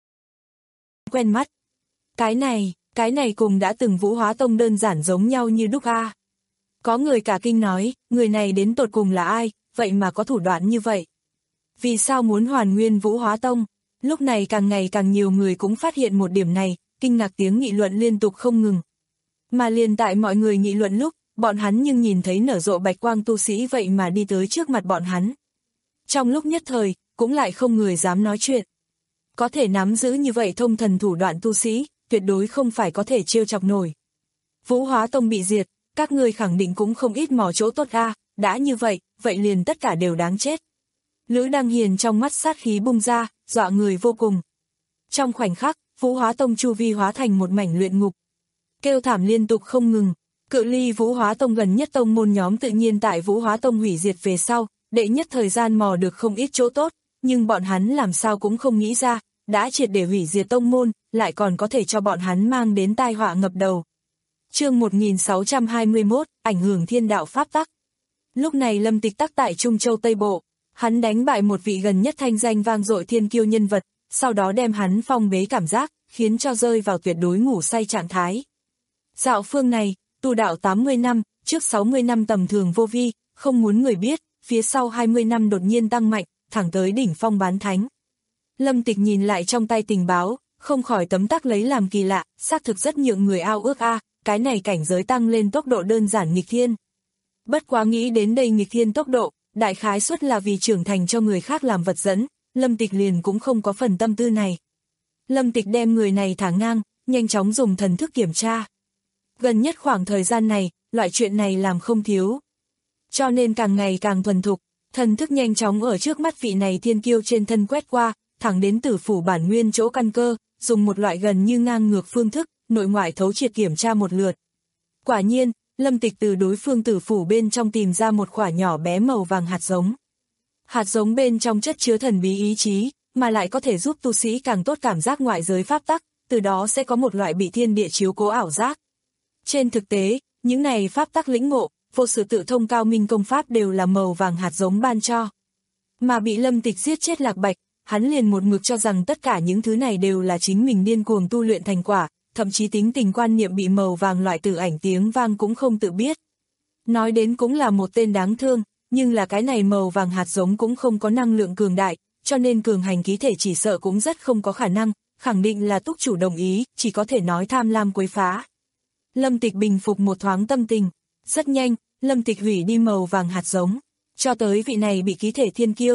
Quen mắt. Cái này, cái này cùng đã từng Vũ Hóa Tông đơn giản giống nhau như đúc a. Có người cả kinh nói, người này đến tột cùng là ai, vậy mà có thủ đoạn như vậy. Vì sao muốn hoàn nguyên Vũ Hóa Tông? Lúc này càng ngày càng nhiều người cũng phát hiện một điểm này, kinh ngạc tiếng nghị luận liên tục không ngừng. Mà liền tại mọi người nghị luận lúc, bọn hắn nhưng nhìn thấy nở rộ bạch quang tu sĩ vậy mà đi tới trước mặt bọn hắn. Trong lúc nhất thời, cũng lại không người dám nói chuyện. Có thể nắm giữ như vậy thông thần thủ đoạn tu sĩ, tuyệt đối không phải có thể trêu chọc nổi. Vũ Hóa Tông bị diệt, các ngươi khẳng định cũng không ít mò chỗ tốt a, đã như vậy, vậy liền tất cả đều đáng chết. Lữ Đăng Hiền trong mắt sát khí bung ra, dọa người vô cùng. Trong khoảnh khắc, Vũ Hóa Tông chu vi hóa thành một mảnh luyện ngục. Kêu thảm liên tục không ngừng, cự ly Vũ Hóa Tông gần nhất tông môn nhóm tự nhiên tại Vũ Hóa Tông hủy diệt về sau, đệ nhất thời gian mò được không ít chỗ tốt, nhưng bọn hắn làm sao cũng không nghĩ ra, đã triệt để hủy diệt tông môn, lại còn có thể cho bọn hắn mang đến tai họa ngập đầu. Chương một nghìn sáu trăm hai mươi mốt, ảnh hưởng thiên đạo pháp tắc. Lúc này Lâm Tịch Tắc tại Trung Châu Tây Bộ, hắn đánh bại một vị gần nhất thanh danh vang dội thiên kiêu nhân vật, sau đó đem hắn phong bế cảm giác, khiến cho rơi vào tuyệt đối ngủ say trạng thái. Dạo phương này, tu đạo tám mươi năm, trước sáu mươi năm tầm thường vô vi, không muốn người biết, phía sau hai mươi năm đột nhiên tăng mạnh, thẳng tới đỉnh phong bán thánh. Lâm Tịch nhìn lại trong tay tình báo, không khỏi tấm tắc lấy làm kỳ lạ, xác thực rất nhượng người ao ước a, cái này cảnh giới tăng lên tốc độ đơn giản nghịch thiên. Bất quá nghĩ đến đây nghịch thiên tốc độ, đại khái suất là vì trưởng thành cho người khác làm vật dẫn, Lâm Tịch liền cũng không có phần tâm tư này. Lâm Tịch đem người này thả ngang, nhanh chóng dùng thần thức kiểm tra. Gần nhất khoảng thời gian này, loại chuyện này làm không thiếu. Cho nên càng ngày càng thuần thục, thần thức nhanh chóng ở trước mắt vị này thiên kiêu trên thân quét qua, thẳng đến tử phủ bản nguyên chỗ căn cơ, dùng một loại gần như ngang ngược phương thức, nội ngoại thấu triệt kiểm tra một lượt. Quả nhiên, Lâm Tịch từ đối phương tử phủ bên trong tìm ra một quả nhỏ bé màu vàng hạt giống. Hạt giống bên trong chất chứa thần bí ý chí, mà lại có thể giúp tu sĩ càng tốt cảm giác ngoại giới pháp tắc, từ đó sẽ có một loại bị thiên địa chiếu cố ảo giác. Trên thực tế, những này pháp tắc lĩnh ngộ, vô sự tự thông cao minh công pháp đều là màu vàng hạt giống ban cho. Mà bị Lâm Tịch giết chết Lạc Bạch, hắn liền một mực cho rằng tất cả những thứ này đều là chính mình điên cuồng tu luyện thành quả, thậm chí tính tình quan niệm bị màu vàng loại tử ảnh tiếng vang cũng không tự biết. Nói đến cũng là một tên đáng thương, nhưng là cái này màu vàng hạt giống cũng không có năng lượng cường đại, cho nên cường hành ký thể chỉ sợ cũng rất không có khả năng, khẳng định là túc chủ đồng ý, chỉ có thể nói tham lam quấy phá. Lâm Tịch bình phục một thoáng tâm tình, rất nhanh, Lâm Tịch hủy đi màu vàng hạt giống, cho tới vị này bị ký thể thiên kiêu,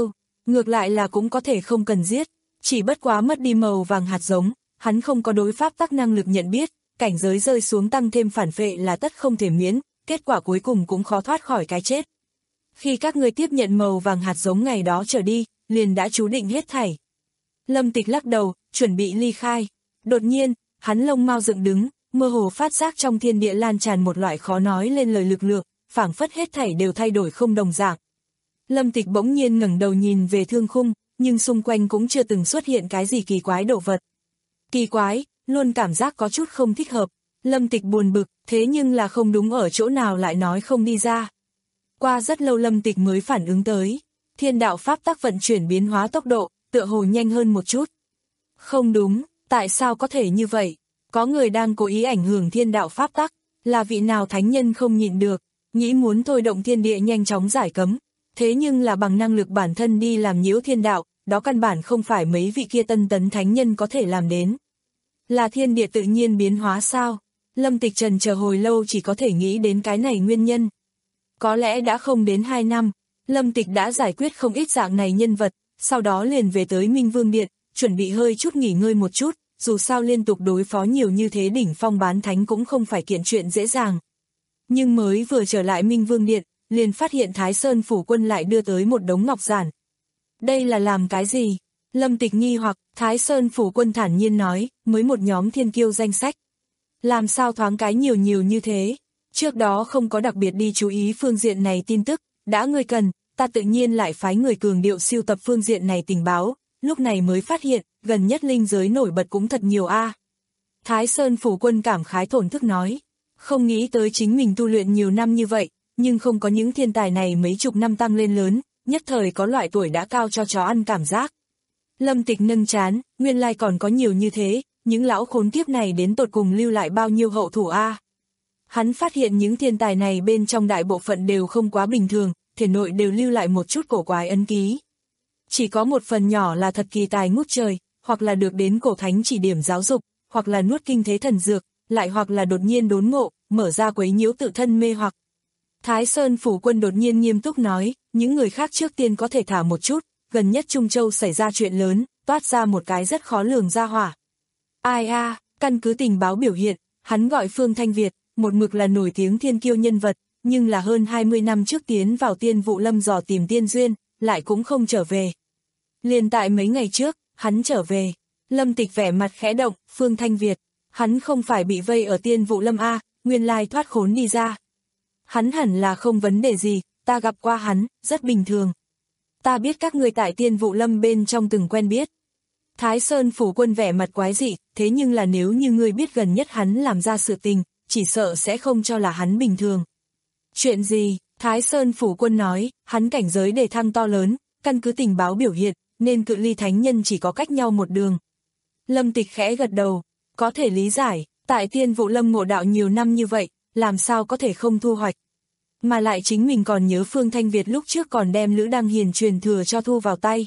ngược lại là cũng có thể không cần giết, chỉ bất quá mất đi màu vàng hạt giống, hắn không có đối pháp tắc năng lực nhận biết, cảnh giới rơi xuống tăng thêm phản phệ là tất không thể miễn, kết quả cuối cùng cũng khó thoát khỏi cái chết. Khi các ngươi tiếp nhận màu vàng hạt giống ngày đó trở đi, liền đã chú định hết thảy. Lâm Tịch lắc đầu, chuẩn bị ly khai. Đột nhiên, hắn lông mao dựng đứng, mơ hồ phát giác trong thiên địa lan tràn một loại khó nói lên lời lực lượng, phảng phất hết thảy đều thay đổi không đồng dạng. Lâm Tịch bỗng nhiên ngẩng đầu nhìn về thương khung, nhưng xung quanh cũng chưa từng xuất hiện cái gì kỳ quái đồ vật. Kỳ quái, luôn cảm giác có chút không thích hợp. Lâm Tịch buồn bực, thế nhưng là không đúng ở chỗ nào lại nói không đi ra. Qua rất lâu Lâm Tịch mới phản ứng tới, thiên đạo pháp tắc vận chuyển biến hóa tốc độ, tựa hồ nhanh hơn một chút. Không đúng, tại sao có thể như vậy? Có người đang cố ý ảnh hưởng thiên đạo pháp tắc, là vị nào thánh nhân không nhịn được, nghĩ muốn thôi động thiên địa nhanh chóng giải cấm, thế nhưng là bằng năng lực bản thân đi làm nhiễu thiên đạo, đó căn bản không phải mấy vị kia tân tấn thánh nhân có thể làm đến. Là thiên địa tự nhiên biến hóa sao? Lâm Tịch trần chờ hồi lâu chỉ có thể nghĩ đến cái này nguyên nhân. Có lẽ đã không đến hai năm, Lâm Tịch đã giải quyết không ít dạng này nhân vật, sau đó liền về tới Minh Vương Điện, chuẩn bị hơi chút nghỉ ngơi một chút, dù sao liên tục đối phó nhiều như thế đỉnh phong bán thánh cũng không phải kiện chuyện dễ dàng. Nhưng mới vừa trở lại Minh Vương Điện, liền phát hiện Thái Sơn Phủ Quân lại đưa tới một đống ngọc giản. Đây là làm cái gì? Lâm Tịch nghi hoặc, Thái Sơn Phủ Quân thản nhiên nói, mới một nhóm thiên kiêu danh sách. Làm sao thoáng cái nhiều nhiều như thế? Trước đó không có đặc biệt đi chú ý phương diện này tin tức, đã ngươi cần, ta tự nhiên lại phái người cường điệu siêu tập phương diện này tình báo, lúc này mới phát hiện, gần nhất linh giới nổi bật cũng thật nhiều a. Thái Sơn Phủ Quân cảm khái thổn thức nói, không nghĩ tới chính mình tu luyện nhiều năm như vậy, nhưng không có những thiên tài này mấy chục năm tăng lên lớn, nhất thời có loại tuổi đã cao cho chó ăn cảm giác. Lâm Tịch nâng chán, nguyên lai còn có nhiều như thế, những lão khốn kiếp này đến tột cùng lưu lại bao nhiêu hậu thủ a. Hắn phát hiện những thiên tài này bên trong đại bộ phận đều không quá bình thường, thể nội đều lưu lại một chút cổ quái ấn ký. Chỉ có một phần nhỏ là thật kỳ tài ngút trời, hoặc là được đến cổ thánh chỉ điểm giáo dục, hoặc là nuốt kinh thế thần dược, lại hoặc là đột nhiên đốn ngộ, mở ra quấy nhiễu tự thân mê hoặc. Thái Sơn Phủ Quân đột nhiên nghiêm túc nói, những người khác trước tiên có thể thả một chút, gần nhất Trung Châu xảy ra chuyện lớn, toát ra một cái rất khó lường ra hỏa. Ai a, căn cứ tình báo biểu hiện, hắn gọi Phương Thanh Việt, một mực là nổi tiếng thiên kiêu nhân vật, nhưng là hơn hai mươi năm trước tiến vào Tiên Vụ Lâm dò tìm tiên duyên, lại cũng không trở về. Liền tại mấy ngày trước, hắn trở về. Lâm Tịch vẻ mặt khẽ động, Phương Thanh Việt, hắn không phải bị vây ở Tiên Vụ Lâm a, nguyên lai thoát khốn đi ra. Hắn hẳn là không vấn đề gì, ta gặp qua hắn, rất bình thường. Ta biết các người tại Tiên Vụ Lâm bên trong từng quen biết. Thái Sơn Phủ Quân vẻ mặt quái dị, thế nhưng là nếu như ngươi biết gần nhất hắn làm ra sự tình, chỉ sợ sẽ không cho là hắn bình thường. Chuyện gì? Thái Sơn Phủ Quân nói, hắn cảnh giới đề thăng to lớn, căn cứ tình báo biểu hiện, nên cự ly thánh nhân chỉ có cách nhau một đường. Lâm Tịch khẽ gật đầu, có thể lý giải, tại Tiên Vụ Lâm ngộ đạo nhiều năm như vậy, làm sao có thể không thu hoạch. Mà lại chính mình còn nhớ Phương Thanh Việt lúc trước còn đem Lữ Đăng Hiền truyền thừa cho thu vào tay.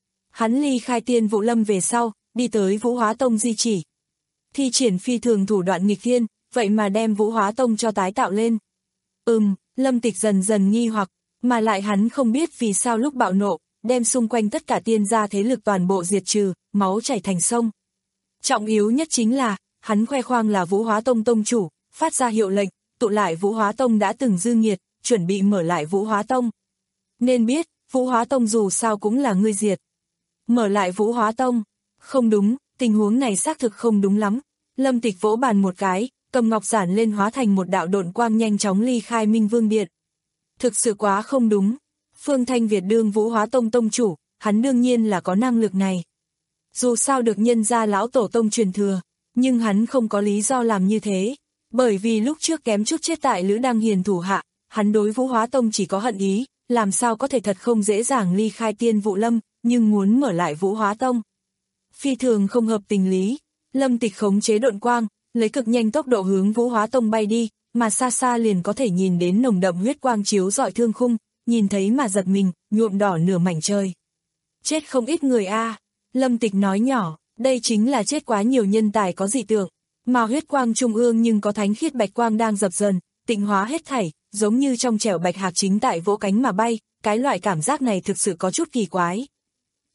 Hắn ly khai Tiên Vụ Lâm về sau, đi tới Vũ Hóa Tông di chỉ. Thi triển phi thường thủ đoạn nghịch thiên, vậy mà đem Vũ Hóa Tông cho tái tạo lên. Ừm, Lâm Tịch dần dần nghi hoặc, mà lại hắn không biết vì sao lúc bạo nộ, đem xung quanh tất cả tiên gia thế lực toàn bộ diệt trừ, máu chảy thành sông. Trọng yếu nhất chính là, hắn khoe khoang là Vũ Hóa Tông tông chủ, phát ra hiệu lệnh, tụ lại Vũ Hóa Tông đã từng dư nghiệt, chuẩn bị mở lại Vũ Hóa Tông. Nên biết, Vũ Hóa Tông dù sao cũng là ngươi diệt. Mở lại Vũ Hóa Tông, không đúng, tình huống này xác thực không đúng lắm. Lâm Tịch vỗ bàn một cái, cầm ngọc giản lên hóa thành một đạo độn quang nhanh chóng ly khai Minh Vương Điện. Thực sự quá không đúng. Phương Thanh Việt đương Vũ Hóa Tông tông chủ, hắn đương nhiên là có năng lực này. Dù sao được nhân gia lão tổ tông truyền thừa, nhưng hắn không có lý do làm như thế. Bởi vì lúc trước kém chút chết tại Lữ Đăng Hiền thủ hạ, hắn đối Vũ Hóa Tông chỉ có hận ý, làm sao có thể thật không dễ dàng ly khai Tiên Vụ Lâm, nhưng muốn mở lại Vũ Hóa Tông. Phi thường không hợp tình lý, Lâm Tịch khống chế độn quang, lấy cực nhanh tốc độ hướng Vũ Hóa Tông bay đi, mà xa xa liền có thể nhìn đến nồng đậm huyết quang chiếu rọi thương khung, nhìn thấy mà giật mình, nhuộm đỏ nửa mảnh trời. Chết không ít người a, à. Lâm Tịch nói nhỏ, đây chính là chết quá nhiều nhân tài có dị tượng, mà huyết quang trung ương nhưng có thánh khiết bạch quang đang dập dần, tịnh hóa hết thảy, giống như trong trẻo bạch hạc chính tại vỗ cánh mà bay, cái loại cảm giác này thực sự có chút kỳ quái.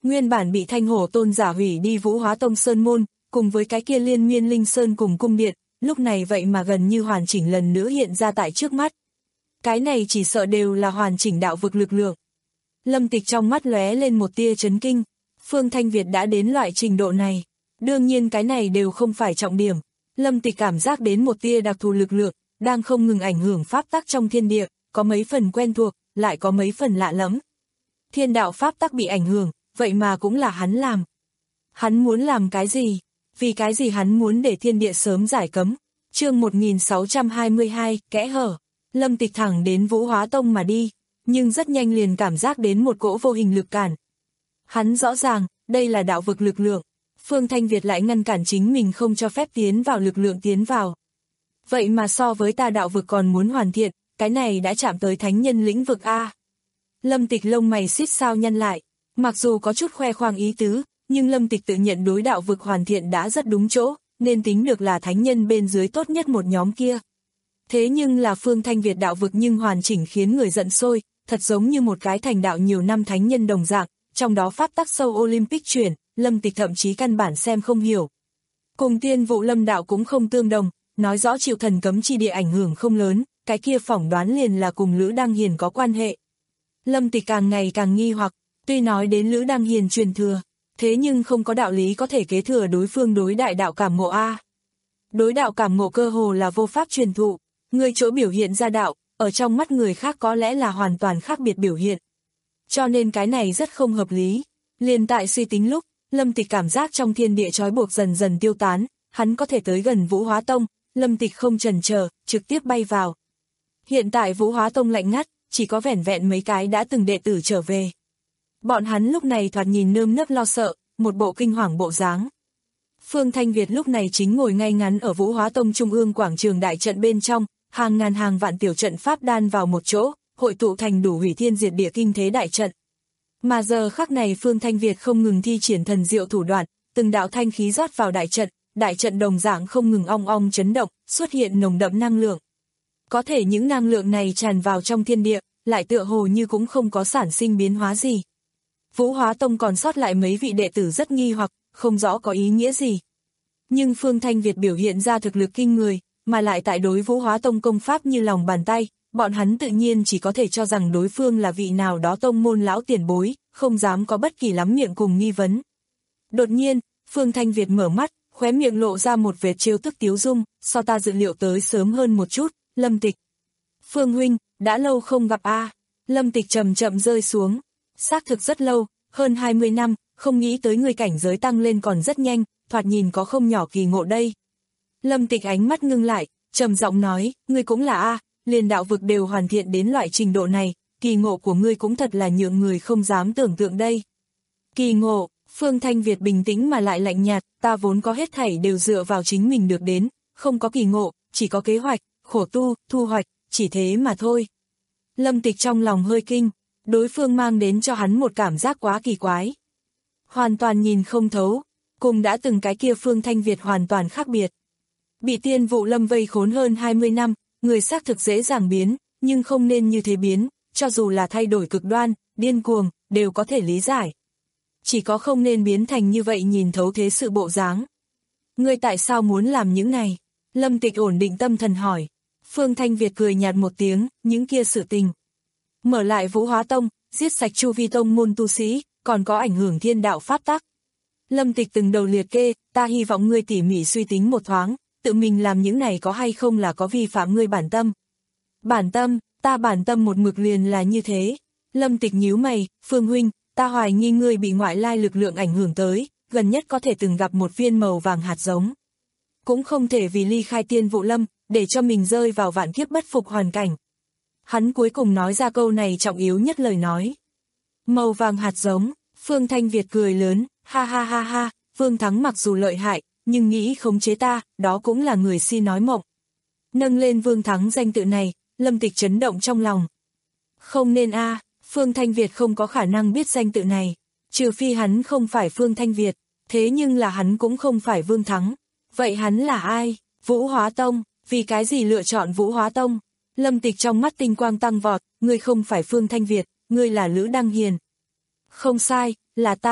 Nguyên bản bị Thanh Hổ Tôn giả hủy đi Vũ Hóa Tông Sơn Môn, cùng với cái kia Liên Miên Linh Sơn cùng cung điện, lúc này vậy mà gần như hoàn chỉnh lần nữa hiện ra tại trước mắt. Cái này chỉ sợ đều là hoàn chỉnh đạo vực lực lượng. Lâm Tịch trong mắt lóe lên một tia chấn kinh, Phương Thanh Việt đã đến loại trình độ này. Đương nhiên cái này đều không phải trọng điểm. Lâm Tịch cảm giác đến một tia đặc thù lực lượng, đang không ngừng ảnh hưởng pháp tắc trong thiên địa, có mấy phần quen thuộc, lại có mấy phần lạ lẫm. Thiên đạo pháp tắc bị ảnh hưởng, vậy mà cũng là hắn làm. Hắn muốn làm cái gì? Vì cái gì hắn muốn để thiên địa sớm giải cấm? Chương một nghìn sáu trăm hai mươi hai, kẽ hở. Lâm Tịch thẳng đến Vũ Hóa Tông mà đi, nhưng rất nhanh liền cảm giác đến một cỗ vô hình lực cản. Hắn rõ ràng, đây là đạo vực lực lượng. Phương Thanh Việt lại ngăn cản chính mình không cho phép tiến vào lực lượng tiến vào. Vậy mà so với ta đạo vực còn muốn hoàn thiện, cái này đã chạm tới thánh nhân lĩnh vực A. Lâm Tịch lông mày xít sao nhăn lại, mặc dù có chút khoe khoang ý tứ, nhưng Lâm Tịch tự nhận đối đạo vực hoàn thiện đã rất đúng chỗ, nên tính được là thánh nhân bên dưới tốt nhất một nhóm kia. Thế nhưng là Phương Thanh Việt đạo vực nhưng hoàn chỉnh khiến người giận sôi, thật giống như một cái thành đạo nhiều năm thánh nhân đồng dạng, trong đó pháp tắc sâu Olympic chuyển, Lâm Tịch thậm chí căn bản xem không hiểu. Cùng Tiên Vụ Lâm đạo cũng không tương đồng, nói rõ chịu thần cấm chi địa ảnh hưởng không lớn, cái kia phỏng đoán liền là cùng Lữ Đăng Hiền có quan hệ. Lâm Tịch càng ngày càng nghi hoặc, tuy nói đến Lữ Đăng Hiền truyền thừa, thế nhưng không có đạo lý có thể kế thừa đối phương đối đại đạo cảm ngộ A. Đối đạo cảm ngộ cơ hồ là vô pháp truyền thụ, người chỗ biểu hiện ra đạo, ở trong mắt người khác có lẽ là hoàn toàn khác biệt biểu hiện. Cho nên cái này rất không hợp lý. Liền tại suy tính lúc, Lâm Tịch cảm giác trong thiên địa trói buộc dần dần tiêu tán, hắn có thể tới gần Vũ Hóa Tông, Lâm Tịch không chần chờ, trực tiếp bay vào. Hiện tại Vũ Hóa Tông lạnh ngắt, chỉ có vẻn vẹn mấy cái đã từng đệ tử trở về. Bọn hắn lúc này thoạt nhìn nơm nớp lo sợ, một bộ kinh hoàng bộ dáng. Phương Thanh Việt lúc này chính ngồi ngay ngắn ở Vũ Hóa Tông trung ương quảng trường đại trận bên trong, hàng ngàn hàng vạn tiểu trận pháp đan vào một chỗ, hội tụ thành đủ hủy thiên diệt địa kinh thế đại trận. Mà giờ khắc này Phương Thanh Việt không ngừng thi triển thần diệu thủ đoạn, từng đạo thanh khí rót vào đại trận, đại trận đồng dạng không ngừng ong ong chấn động, xuất hiện nồng đậm năng lượng. Có thể những năng lượng này tràn vào trong thiên địa, lại tựa hồ như cũng không có sản sinh biến hóa gì. Vũ Hóa Tông còn sót lại mấy vị đệ tử rất nghi hoặc, không rõ có ý nghĩa gì. Nhưng Phương Thanh Việt biểu hiện ra thực lực kinh người, mà lại tại đối Vũ Hóa Tông công pháp như lòng bàn tay, bọn hắn tự nhiên chỉ có thể cho rằng đối phương là vị nào đó tông môn lão tiền bối, không dám có bất kỳ lắm miệng cùng nghi vấn. Đột nhiên, Phương Thanh Việt mở mắt, khóe miệng lộ ra một vệt trêu tức tiếu dung, so ta dự liệu tới sớm hơn một chút, Lâm Tịch. Phương huynh, đã lâu không gặp a. Lâm Tịch chậm chậm rơi xuống, xác thực rất lâu, hơn hai mươi năm, không nghĩ tới người cảnh giới tăng lên còn rất nhanh, thoạt nhìn có không nhỏ kỳ ngộ đây. Lâm Tịch ánh mắt ngưng lại, trầm giọng nói, ngươi cũng là a, liền đạo vực đều hoàn thiện đến loại trình độ này, kỳ ngộ của ngươi cũng thật là nhượng người không dám tưởng tượng đây. Kỳ ngộ, Phương Thanh Việt bình tĩnh mà lại lạnh nhạt, ta vốn có hết thảy đều dựa vào chính mình được đến, không có kỳ ngộ, chỉ có kế hoạch, khổ tu, thu hoạch, chỉ thế mà thôi. Lâm Tịch trong lòng hơi kinh, đối phương mang đến cho hắn một cảm giác quá kỳ quái. Hoàn toàn nhìn không thấu, cùng đã từng cái kia Phương Thanh Việt hoàn toàn khác biệt. Bị Tiên Vụ Lâm vây khốn hơn hai mươi năm, người xác thực dễ dàng biến, nhưng không nên như thế biến, cho dù là thay đổi cực đoan, điên cuồng, đều có thể lý giải. Chỉ có không nên biến thành như vậy nhìn thấu thế sự bộ dáng. Ngươi tại sao muốn làm những này? Lâm Tịch ổn định tâm thần hỏi. Phương Thanh Việt cười nhạt một tiếng, những kia sự tình. Mở lại Vũ Hóa Tông, giết sạch chu vi tông môn tu sĩ, còn có ảnh hưởng thiên đạo pháp tắc. Lâm Tịch từng đầu liệt kê, ta hy vọng ngươi tỉ mỉ suy tính một thoáng, tự mình làm những này có hay không là có vi phạm ngươi bản tâm. Bản tâm, ta bản tâm một mực liền là như thế. Lâm Tịch nhíu mày, Phương huynh, ta hoài nghi ngươi bị ngoại lai lực lượng ảnh hưởng tới, gần nhất có thể từng gặp một viên màu vàng hạt giống. Cũng không thể vì ly khai Tiên Vụ Lâm, để cho mình rơi vào vạn kiếp bất phục hoàn cảnh. Hắn cuối cùng nói ra câu này trọng yếu nhất lời nói. Màu vàng hạt giống, Phương Thanh Việt cười lớn, ha ha ha ha, Vương Thắng mặc dù lợi hại, nhưng nghĩ khống chế ta, đó cũng là người si nói mộng. Nâng lên Vương Thắng danh tự này, Lâm Tịch chấn động trong lòng. Không nên a, à, Phương Thanh Việt không có khả năng biết danh tự này, trừ phi hắn không phải Phương Thanh Việt, thế nhưng là hắn cũng không phải Vương Thắng. Vậy hắn là ai? Vũ Hóa Tông, vì cái gì lựa chọn Vũ Hóa Tông? Lâm Tịch trong mắt tinh quang tăng vọt, ngươi không phải Phương Thanh Việt, ngươi là Lữ Đăng Hiền. Không sai, là ta,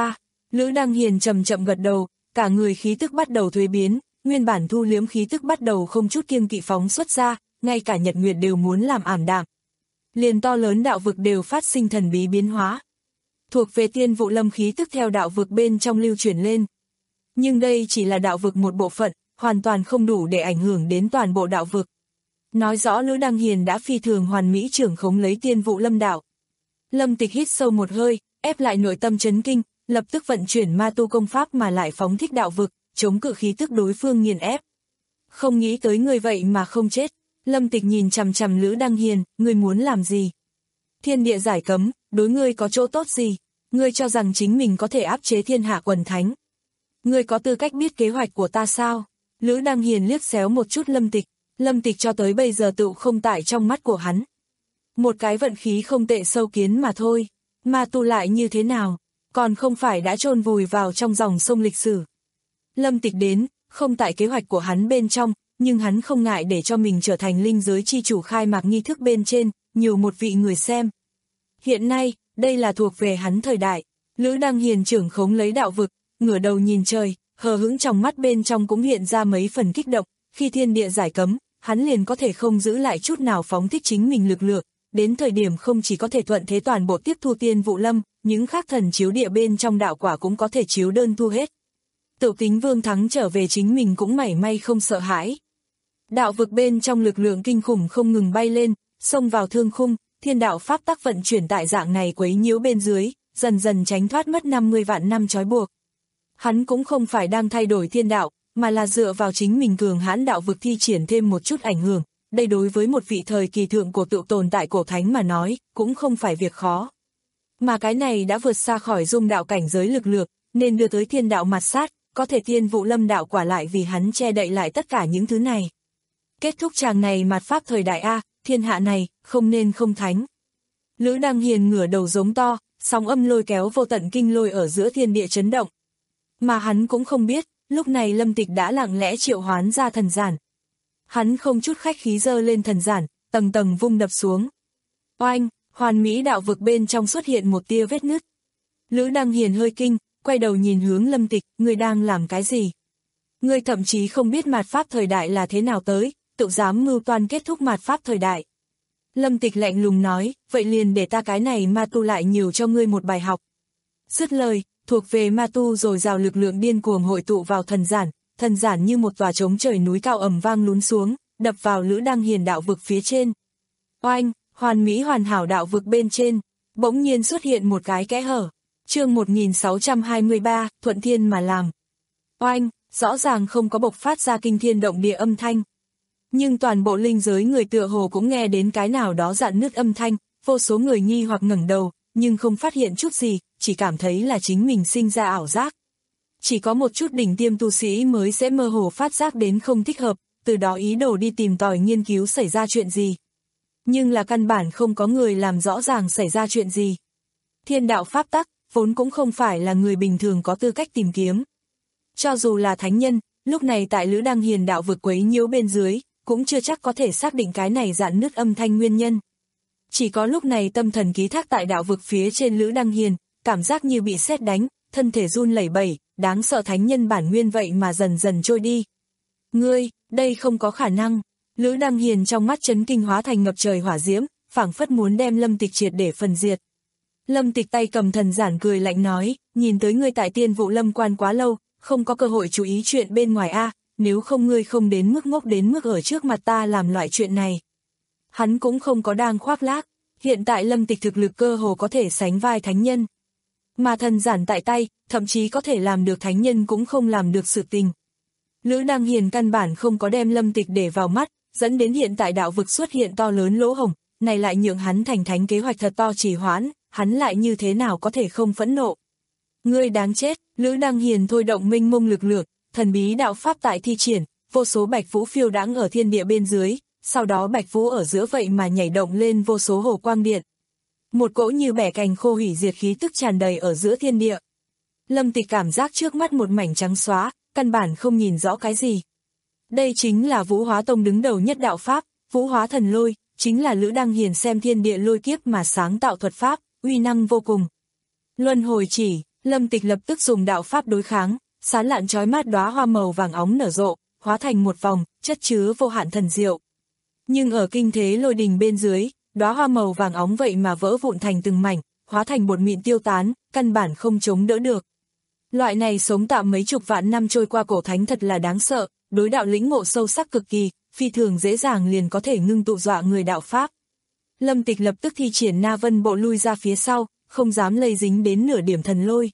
Lữ Đăng Hiền chậm chậm gật đầu, cả người khí tức bắt đầu thuế biến, nguyên bản thu liếm khí tức bắt đầu không chút kiêng kỵ phóng xuất ra, ngay cả nhật nguyệt đều muốn làm ảm đạm. Liền to lớn đạo vực đều phát sinh thần bí biến hóa. Thuộc về Tiên Vụ Lâm khí tức theo đạo vực bên trong lưu chuyển lên. Nhưng đây chỉ là đạo vực một bộ phận, hoàn toàn không đủ để ảnh hưởng đến toàn bộ đạo vực. Nói rõ Lữ Đăng Hiền đã phi thường hoàn mỹ trưởng khống lấy Tiên Vụ Lâm đạo. Lâm Tịch hít sâu một hơi, ép lại nội tâm chấn kinh, lập tức vận chuyển ma tu công pháp mà lại phóng thích đạo vực, chống cự khí tức đối phương nghiền ép. Không nghĩ tới người vậy mà không chết. Lâm Tịch nhìn chằm chằm Lữ Đăng Hiền, ngươi muốn làm gì? Thiên địa giải cấm, đối ngươi có chỗ tốt gì? Ngươi cho rằng chính mình có thể áp chế thiên hạ quần thánh? Ngươi có tư cách biết kế hoạch của ta sao? Lữ Đăng Hiền liếc xéo một chút Lâm Tịch, Lâm Tịch cho tới bây giờ tựu không tại trong mắt của hắn. Một cái vận khí không tệ sâu kiến mà thôi, mà tu lại như thế nào, còn không phải đã chôn vùi vào trong dòng sông lịch sử. Lâm Tịch đến, không tại kế hoạch của hắn bên trong, nhưng hắn không ngại để cho mình trở thành linh giới chi chủ khai mạc nghi thức bên trên, nhiều một vị người xem. Hiện nay, đây là thuộc về hắn thời đại, Lữ Đăng Hiền trưởng khống lấy đạo vực, ngửa đầu nhìn trời, hờ hững trong mắt bên trong cũng hiện ra mấy phần kích động, khi thiên địa giải cấm, hắn liền có thể không giữ lại chút nào phóng thích chính mình lực lượng, đến thời điểm không chỉ có thể thuận thế toàn bộ tiếp thu Tiên Vụ Lâm, những khác thần chiếu địa bên trong đạo quả cũng có thể chiếu đơn thu hết. Tự tính Vương Thắng trở về chính mình cũng mảy may không sợ hãi. Đạo vực bên trong lực lượng kinh khủng không ngừng bay lên, xông vào thương khung, thiên đạo pháp tắc vận chuyển tại dạng này quấy nhiễu bên dưới, dần dần tránh thoát mất năm mươi vạn năm trói buộc. Hắn cũng không phải đang thay đổi thiên đạo, mà là dựa vào chính mình cường hãn đạo vực thi triển thêm một chút ảnh hưởng, đây đối với một vị thời kỳ thượng cổ tự tồn tại cổ thánh mà nói, cũng không phải việc khó. Mà cái này đã vượt xa khỏi dung đạo cảnh giới lực lượng, nên đưa tới thiên đạo mặt sát, có thể Tiên Vụ Lâm đạo quả lại vì hắn che đậy lại tất cả những thứ này. Kết thúc tràng này mạt pháp thời đại A, thiên hạ này, không nên không thánh. Lữ Đăng Hiền ngửa đầu giống to, sóng âm lôi kéo vô tận kinh lôi ở giữa thiên địa chấn động. Mà hắn cũng không biết, lúc này Lâm Tịch đã lặng lẽ triệu hoán ra thần giản. Hắn không chút khách khí giơ lên thần giản, tầng tầng vung đập xuống. Oanh, hoàn mỹ đạo vực bên trong xuất hiện một tia vết nứt. Lữ Đăng Hiền hơi kinh, quay đầu nhìn hướng Lâm Tịch, ngươi đang làm cái gì? Ngươi thậm chí không biết mạt pháp thời đại là thế nào tới, tự dám mưu toan kết thúc mạt pháp thời đại. Lâm Tịch lạnh lùng nói, vậy liền để ta cái này ma tu lại nhiều cho ngươi một bài học. Dứt lời, thuộc về ma tu rồi rào lực lượng điên cuồng hội tụ vào thần giản, thần giản như một tòa trống trời núi cao ầm vang lún xuống, đập vào Lữ Đăng Hiền đạo vực phía trên. Oanh, hoàn mỹ hoàn hảo đạo vực bên trên, bỗng nhiên xuất hiện một cái kẽ hở. Chương một nghìn sáu trăm hai mươi ba, thuận thiên mà làm. Oanh, rõ ràng không có bộc phát ra kinh thiên động địa âm thanh. Nhưng toàn bộ linh giới người tựa hồ cũng nghe đến cái nào đó rạn nứt âm thanh, vô số người nghi hoặc ngẩng đầu, nhưng không phát hiện chút gì, chỉ cảm thấy là chính mình sinh ra ảo giác. Chỉ có một chút đỉnh tiêm tu sĩ mới sẽ mơ hồ phát giác đến không thích hợp, từ đó ý đồ đi tìm tòi nghiên cứu xảy ra chuyện gì. Nhưng là căn bản không có người làm rõ ràng xảy ra chuyện gì. Thiên đạo pháp tắc, vốn cũng không phải là người bình thường có tư cách tìm kiếm. Cho dù là thánh nhân, lúc này tại Lữ Đăng Hiền đạo vực quấy nhiễu bên dưới, cũng chưa chắc có thể xác định cái này rạn nứt âm thanh nguyên nhân. Chỉ có lúc này tâm thần ký thác tại đạo vực phía trên Lữ Đăng Hiền, cảm giác như bị sét đánh, thân thể run lẩy bẩy, đáng sợ thánh nhân bản nguyên vậy mà dần dần trôi đi. Ngươi, đây không có khả năng. Lữ Đăng Hiền trong mắt chấn kinh hóa thành ngập trời hỏa diễm, phảng phất muốn đem Lâm Tịch triệt để phần diệt. Lâm Tịch tay cầm thần giản cười lạnh nói, nhìn tới ngươi tại Tiên Vụ Lâm quan quá lâu, không có cơ hội chú ý chuyện bên ngoài a, nếu không ngươi không đến mức ngốc đến mức ở trước mặt ta làm loại chuyện này. Hắn cũng không có đang khoác lác, hiện tại Lâm Tịch thực lực cơ hồ có thể sánh vai thánh nhân. Mà thần giản tại tay, thậm chí có thể làm được thánh nhân cũng không làm được sự tình. Lữ Đăng Hiền căn bản không có đem Lâm Tịch để vào mắt, dẫn đến hiện tại đạo vực xuất hiện to lớn lỗ hổng, này lại nhượng hắn thành thánh kế hoạch thật to trì hoãn, hắn lại như thế nào có thể không phẫn nộ. Ngươi đáng chết, Lữ Đăng Hiền thôi động minh mông lực lượng, thần bí đạo pháp tại thi triển, vô số bạch vũ phiêu đãng ở thiên địa bên dưới, sau đó bạch vũ ở giữa vậy mà nhảy động lên vô số hồ quang điện. Một cỗ như bẻ cành khô hủy diệt khí tức tràn đầy ở giữa thiên địa. Lâm Tịch cảm giác trước mắt một mảnh trắng xóa, căn bản không nhìn rõ cái gì. Đây chính là Vũ Hóa Tông đứng đầu nhất đạo pháp, Vũ Hóa Thần Lôi, chính là Lữ Đăng Hiền xem thiên địa lôi kiếp mà sáng tạo thuật pháp, uy năng vô cùng. Luân hồi chỉ, Lâm Tịch lập tức dùng đạo pháp đối kháng, sán lạn chói mắt đóa hoa màu vàng óng nở rộ, hóa thành một vòng, chất chứa vô hạn thần diệu. Nhưng ở kinh thế lôi đình bên dưới, đóa hoa màu vàng óng vậy mà vỡ vụn thành từng mảnh, hóa thành bột mịn tiêu tán, căn bản không chống đỡ được. Loại này sống tạm mấy chục vạn năm trôi qua cổ thánh thật là đáng sợ, đối đạo lĩnh ngộ sâu sắc cực kỳ, phi thường dễ dàng liền có thể ngưng tụ dọa người đạo pháp. Lâm Tịch lập tức thi triển Na Vân Bộ lui ra phía sau, không dám lây dính đến nửa điểm thần lôi.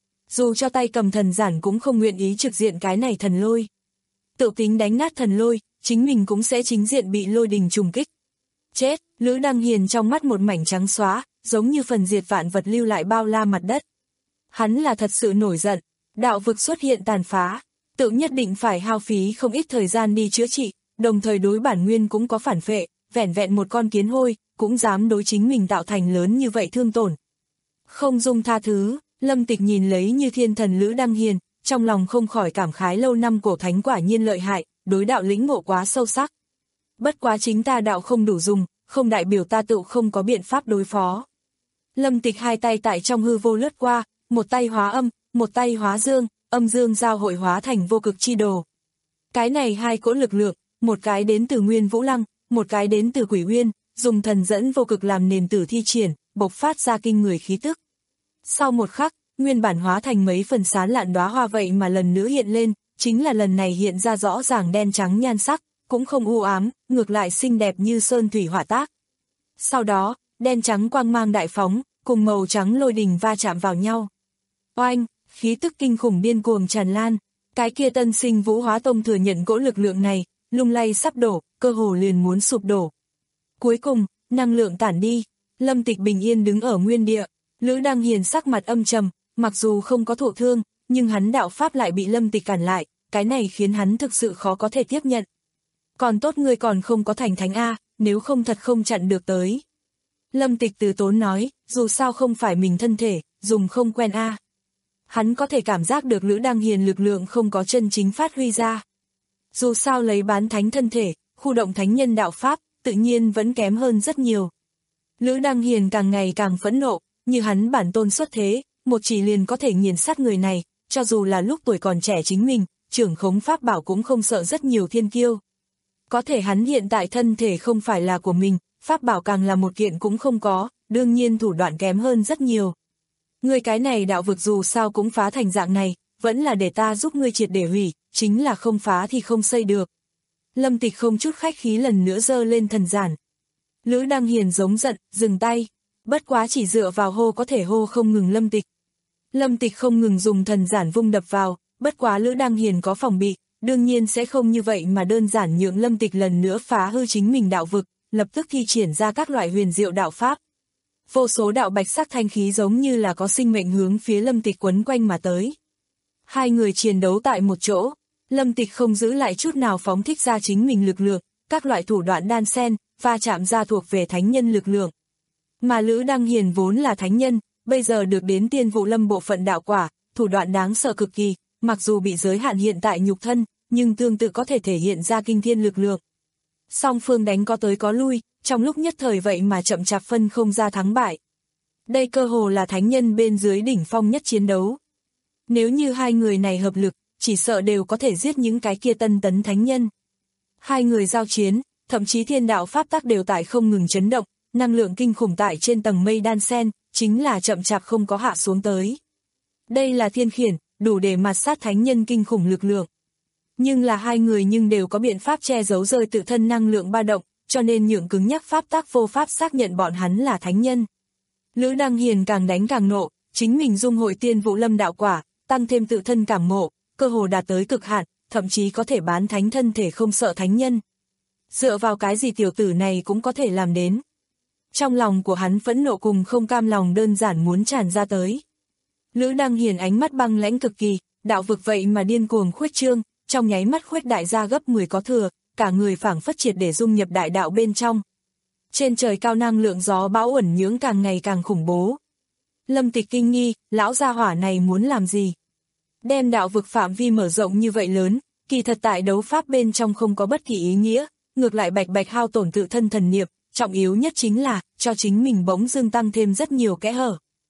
Dù cho tay cầm thần giản cũng không nguyện ý trực diện cái này thần lôi. Tự tính đánh nát thần lôi, chính mình cũng sẽ chính diện bị lôi đình trùng kích. Chết, Lữ Đăng Hiền trong mắt một mảnh trắng xóa, giống như phần diệt vạn vật lưu lại bao la mặt đất. Hắn là thật sự nổi giận, đạo vực xuất hiện tàn phá, tự nhất định phải hao phí không ít thời gian đi chữa trị, đồng thời đối bản nguyên cũng có phản phệ, vẻn vẹn một con kiến hôi, cũng dám đối chính mình tạo thành lớn như vậy thương tổn. Không dung tha thứ, Lâm Tịch nhìn lấy như thiên thần Lữ Đăng Hiền, trong lòng không khỏi cảm khái lâu năm cổ thánh quả nhiên lợi hại, đối đạo lĩnh ngộ quá sâu sắc. Bất quá chính ta đạo không đủ dùng, không đại biểu ta tự không có biện pháp đối phó. Lâm Tịch hai tay tại trong hư vô lướt qua, một tay hóa âm, một tay hóa dương, âm dương giao hội hóa thành vô cực chi đồ. Cái này hai cỗ lực lượng, một cái đến từ Nguyên Vũ Lăng, một cái đến từ Quỷ Uyên, dùng thần dẫn vô cực làm nền tử thi triển, bộc phát ra kinh người khí tức. Sau một khắc, nguyên bản hóa thành mấy phần sán lạn đóa hoa vậy mà lần nữa hiện lên, chính là lần này hiện ra rõ ràng đen trắng nhan sắc, cũng không u ám, ngược lại xinh đẹp như sơn thủy hỏa tác. Sau đó, đen trắng quang mang đại phóng, cùng màu trắng lôi đình va chạm vào nhau. Oanh, khí tức kinh khủng điên cuồng tràn lan, cái kia Tân Sinh Vũ Hóa Tông thừa nhận cỗ lực lượng này, lung lay sắp đổ, cơ hồ liền muốn sụp đổ. Cuối cùng, năng lượng tản đi, Lâm Tịch bình yên đứng ở nguyên địa, Lữ Đăng Hiền sắc mặt âm trầm, mặc dù không có thụ thương, nhưng hắn đạo pháp lại bị Lâm Tịch cản lại, cái này khiến hắn thực sự khó có thể tiếp nhận. Còn tốt ngươi còn không có thành thánh A, nếu không thật không chặn được tới. Lâm Tịch từ tốn nói, dù sao không phải mình thân thể, dùng không quen A. Hắn có thể cảm giác được Lữ Đăng Hiền lực lượng không có chân chính phát huy ra. Dù sao lấy bán thánh thân thể, khu động thánh nhân đạo pháp, tự nhiên vẫn kém hơn rất nhiều. Lữ Đăng Hiền càng ngày càng phẫn nộ, như hắn bản tôn xuất thế, một chỉ liền có thể nghiền sát người này, cho dù là lúc tuổi còn trẻ chính mình, trưởng khống pháp bảo cũng không sợ rất nhiều thiên kiêu. Có thể hắn hiện tại thân thể không phải là của mình, pháp bảo càng là một kiện cũng không có, đương nhiên thủ đoạn kém hơn rất nhiều. Ngươi cái này đạo vực dù sao cũng phá thành dạng này, vẫn là để ta giúp ngươi triệt để hủy, chính là không phá thì không xây được. Lâm Tịch không chút khách khí lần nữa giơ lên thần giản. Lữ Đăng Hiền giống giận, dừng tay, bất quá chỉ dựa vào hô có thể hô không ngừng Lâm Tịch. Lâm Tịch không ngừng dùng thần giản vung đập vào, bất quá Lữ Đăng Hiền có phòng bị, đương nhiên sẽ không như vậy mà đơn giản nhượng Lâm Tịch lần nữa phá hư chính mình đạo vực, lập tức thi triển ra các loại huyền diệu đạo pháp. Vô số đạo bạch sắc thanh khí giống như là có sinh mệnh hướng phía Lâm Tịch quấn quanh mà tới. Hai người chiến đấu tại một chỗ, Lâm Tịch không giữ lại chút nào phóng thích ra chính mình lực lượng, các loại thủ đoạn đan xen, va chạm ra thuộc về thánh nhân lực lượng. Mà Lữ Đăng Hiền vốn là thánh nhân, bây giờ được đến Tiên Vụ Lâm bộ phận đạo quả, thủ đoạn đáng sợ cực kỳ, mặc dù bị giới hạn hiện tại nhục thân, nhưng tương tự có thể thể hiện ra kinh thiên lực lượng. Song phương đánh có tới có lui, trong lúc nhất thời vậy mà chậm chạp phân không ra thắng bại. Đây cơ hồ là thánh nhân bên dưới đỉnh phong nhất chiến đấu. Nếu như hai người này hợp lực, chỉ sợ đều có thể giết những cái kia tân tấn thánh nhân. Hai người giao chiến, thậm chí thiên đạo pháp tắc đều tại không ngừng chấn động, năng lượng kinh khủng tại trên tầng mây đan sen, chính là chậm chạp không có hạ xuống tới. Đây là thiên khiển, đủ để mạt sát thánh nhân kinh khủng lực lượng. Nhưng là hai người nhưng đều có biện pháp che giấu rơi tự thân năng lượng ba động, cho nên nhượng cứng nhắc pháp tắc vô pháp xác nhận bọn hắn là thánh nhân. Lữ Đăng Hiền càng đánh càng nộ, chính mình dung hội Tiên Vụ Lâm đạo quả, tăng thêm tự thân cảm ngộ, cơ hồ đạt tới cực hạn, thậm chí có thể bán thánh thân thể không sợ thánh nhân. Dựa vào cái gì tiểu tử này cũng có thể làm đến. Trong lòng của hắn phẫn nộ cùng không cam lòng đơn giản muốn tràn ra tới. Lữ Đăng Hiền ánh mắt băng lãnh cực kỳ, đạo vực vậy mà điên cuồng khuếch trương, trong nháy mắt khuếch đại ra gấp mười có thừa, cả người phảng phất triệt để dung nhập đại đạo bên trong. Trên trời cao năng lượng gió bão uẩn nhưỡng càng ngày càng khủng bố. Lâm Tịch kinh nghi, lão gia hỏa này muốn làm gì? Đem đạo vực phạm vi mở rộng như vậy lớn, kỳ thật tại đấu pháp bên trong không có bất kỳ ý nghĩa, ngược lại bạch bạch hao tổn tự thân thần niệm, trọng yếu nhất chính là cho chính mình bỗng dưng tăng thêm rất nhiều kẽ hở.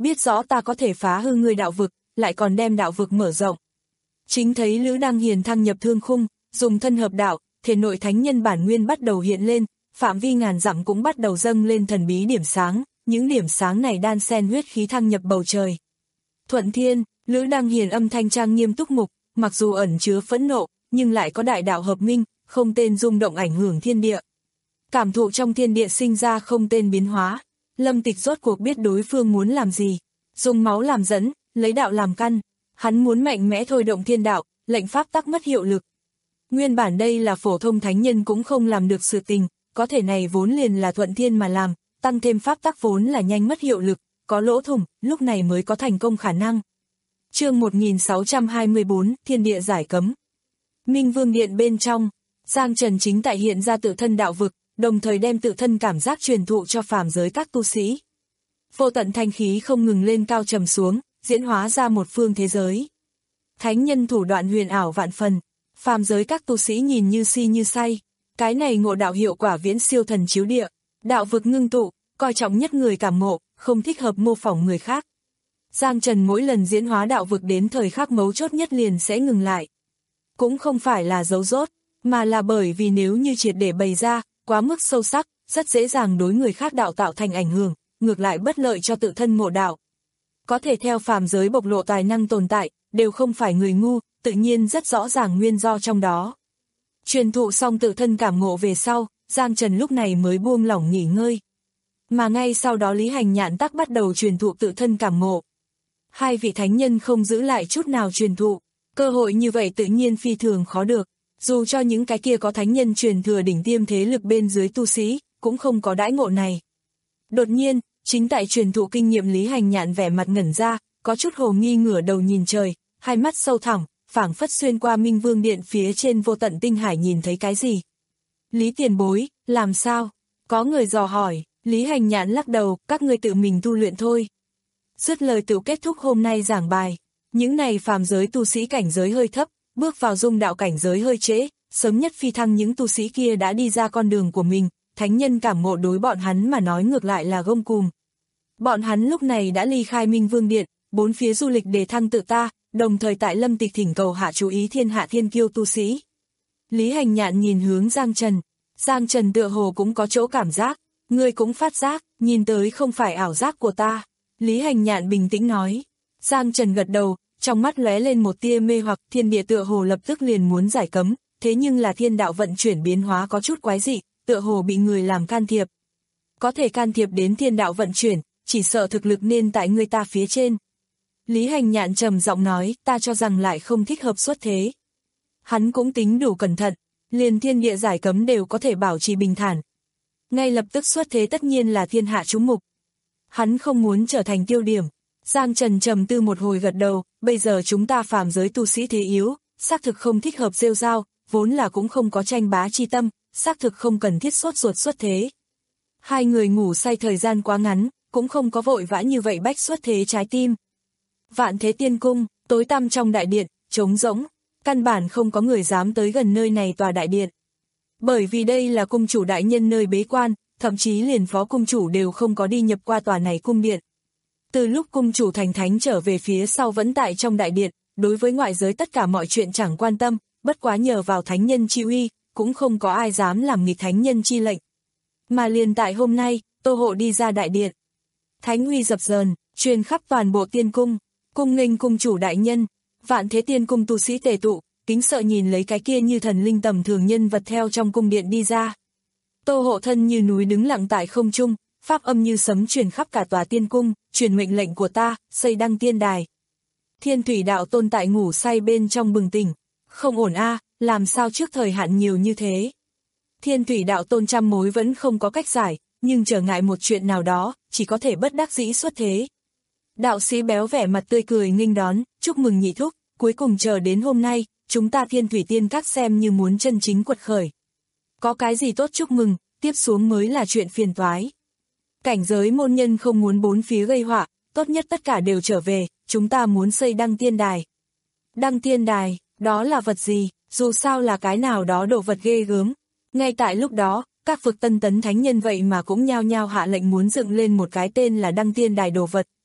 biết rõ ta có thể phá hư ngươi đạo vực, lại còn đem đạo vực mở rộng. Chính thấy Lữ Đăng Hiền thăng nhập thương khung, dùng thân hợp đạo, thể nội thánh nhân bản nguyên bắt đầu hiện lên, phạm vi ngàn dặm cũng bắt đầu dâng lên thần bí điểm sáng, những điểm sáng này đan xen huyết khí thăng nhập bầu trời. Thuận thiên, Lữ Đăng Hiền âm thanh trang nghiêm túc mục, mặc dù ẩn chứa phẫn nộ, nhưng lại có đại đạo hợp minh, không tên rung động ảnh hưởng thiên địa. Cảm thụ trong thiên địa sinh ra không tên biến hóa, Lâm Tịch rốt cuộc biết đối phương muốn làm gì, dùng máu làm dẫn, lấy đạo làm căn, hắn muốn mạnh mẽ thôi động thiên đạo, lệnh pháp tắc mất hiệu lực. Nguyên bản đây là phổ thông thánh nhân cũng không làm được sự tình, có thể này vốn liền là thuận thiên mà làm, tăng thêm pháp tắc vốn là nhanh mất hiệu lực, có lỗ thủng, lúc này mới có thành công khả năng. Chương một nghìn sáu trăm hai mươi tư, Thiên địa giải cấm. Minh Vương Điện bên trong, Giang Trần chính tại hiện ra tự thân đạo vực, đồng thời đem tự thân cảm giác truyền thụ cho phàm giới các tu sĩ. Vô tận thanh khí không ngừng lên cao trầm xuống, diễn hóa ra một phương thế giới. Thánh nhân thủ đoạn huyền ảo vạn phần, phàm giới các tu sĩ nhìn như si như say, cái này ngộ đạo hiệu quả viễn siêu thần chiếu địa, đạo vực ngưng tụ, coi trọng nhất người cảm ngộ, không thích hợp mô phỏng người khác. Giang Trần mỗi lần diễn hóa đạo vực đến thời khắc mấu chốt nhất liền sẽ ngừng lại. Cũng không phải là giấu dốt, mà là bởi vì nếu như triệt để bày ra, quá mức sâu sắc, rất dễ dàng đối người khác đạo tạo thành ảnh hưởng, ngược lại bất lợi cho tự thân ngộ đạo. Có thể theo phàm giới bộc lộ tài năng tồn tại, đều không phải người ngu, tự nhiên rất rõ ràng nguyên do trong đó. Truyền thụ xong tự thân cảm ngộ về sau, Giang Trần lúc này mới buông lỏng nghỉ ngơi. Mà ngay sau đó Lý Hành Nhạn tắc bắt đầu truyền thụ tự thân cảm ngộ. Hai vị thánh nhân không giữ lại chút nào truyền thụ, cơ hội như vậy tự nhiên phi thường khó được, dù cho những cái kia có thánh nhân truyền thừa đỉnh tiêm thế lực bên dưới tu sĩ, cũng không có đãi ngộ này. Đột nhiên, chính tại truyền thụ kinh nghiệm Lý Hành Nhạn vẻ mặt ngẩn ra, có chút hồ nghi ngửa đầu nhìn trời, hai mắt sâu thẳm, phảng phất xuyên qua Minh Vương Điện phía trên vô tận tinh hải nhìn thấy cái gì. Lý tiền bối, làm sao? Có người dò hỏi, Lý Hành Nhạn lắc đầu, các ngươi tự mình tu luyện thôi. Dứt lời tự kết thúc hôm nay giảng bài, những này phàm giới tu sĩ cảnh giới hơi thấp, bước vào dung đạo cảnh giới hơi trễ, sớm nhất phi thăng những tu sĩ kia đã đi ra con đường của mình, thánh nhân cảm ngộ đối bọn hắn mà nói ngược lại là gông cùm. Bọn hắn lúc này đã ly khai Minh Vương Điện, bốn phía du lịch để thăng tự ta, đồng thời tại Lâm Tịch thỉnh cầu hạ chú ý thiên hạ thiên kiêu tu sĩ. Lý Hành Nhạn nhìn hướng Giang Trần, Giang Trần tựa hồ cũng có chỗ cảm giác, ngươi cũng phát giác, nhìn tới không phải ảo giác của ta. Lý Hành Nhạn bình tĩnh nói. Giang Trần gật đầu, trong mắt lóe lên một tia mê hoặc, thiên địa tựa hồ lập tức liền muốn giải cấm, thế nhưng là thiên đạo vận chuyển biến hóa có chút quái dị, tựa hồ bị người làm can thiệp. Có thể can thiệp đến thiên đạo vận chuyển, chỉ sợ thực lực nên tại người ta phía trên. Lý Hành Nhạn trầm giọng nói, ta cho rằng lại không thích hợp xuất thế. Hắn cũng tính đủ cẩn thận, liền thiên địa giải cấm đều có thể bảo trì bình thản. Ngay lập tức xuất thế tất nhiên là thiên hạ chú mục. Hắn không muốn trở thành tiêu điểm. Giang Trần trầm tư một hồi gật đầu, bây giờ chúng ta phàm giới tu sĩ thế yếu, xác thực không thích hợp rêu rao, vốn là cũng không có tranh bá chi tâm, xác thực không cần thiết sốt ruột xuất thế. Hai người ngủ say thời gian quá ngắn, cũng không có vội vã như vậy bách xuất thế trái tim. Vạn Thế Tiên Cung, tối tăm trong đại điện, trống rỗng, căn bản không có người dám tới gần nơi này tòa đại điện. Bởi vì đây là cung chủ đại nhân nơi bế quan, thậm chí liền phó cung chủ đều không có đi nhập qua tòa này cung điện. Từ lúc cung chủ thành thánh trở về phía sau vẫn tại trong đại điện, đối với ngoại giới tất cả mọi chuyện chẳng quan tâm, bất quá nhờ vào thánh nhân chi uy, cũng không có ai dám làm nghịch thánh nhân chi lệnh. Mà liền tại hôm nay, Tô Hộ đi ra đại điện. Thánh uy dập dờn, truyền khắp toàn bộ tiên cung, cung nghênh cung chủ đại nhân, Vạn Thế Tiên Cung tu sĩ tề tụ, kính sợ nhìn lấy cái kia như thần linh tầm thường nhân vật theo trong cung điện đi ra. Tô Hộ thân như núi đứng lặng tại không trung, pháp âm như sấm truyền khắp cả tòa tiên cung, truyền mệnh lệnh của ta, xây đăng tiên đài. Thiên Thủy Đạo Tôn tại ngủ say bên trong bừng tỉnh, không ổn a, à, làm sao trước thời hạn nhiều như thế. Thiên Thủy Đạo Tôn trăm mối vẫn không có cách giải, nhưng trở ngại một chuyện nào đó, chỉ có thể bất đắc dĩ xuất thế. Đạo sĩ béo vẻ mặt tươi cười nghênh đón, chúc mừng nhị thúc, cuối cùng chờ đến hôm nay, chúng ta Thiên Thủy Tiên Các xem như muốn chân chính quật khởi. Có cái gì tốt chúc mừng, tiếp xuống mới là chuyện phiền toái. Cảnh giới môn nhân không muốn bốn phía gây họa, tốt nhất tất cả đều trở về, chúng ta muốn xây đăng tiên đài. Đăng tiên đài, đó là vật gì, dù sao là cái nào đó đồ vật ghê gớm. Ngay tại lúc đó, các vực tân tấn thánh nhân vậy mà cũng nhao nhao hạ lệnh muốn dựng lên một cái tên là đăng tiên đài đồ vật,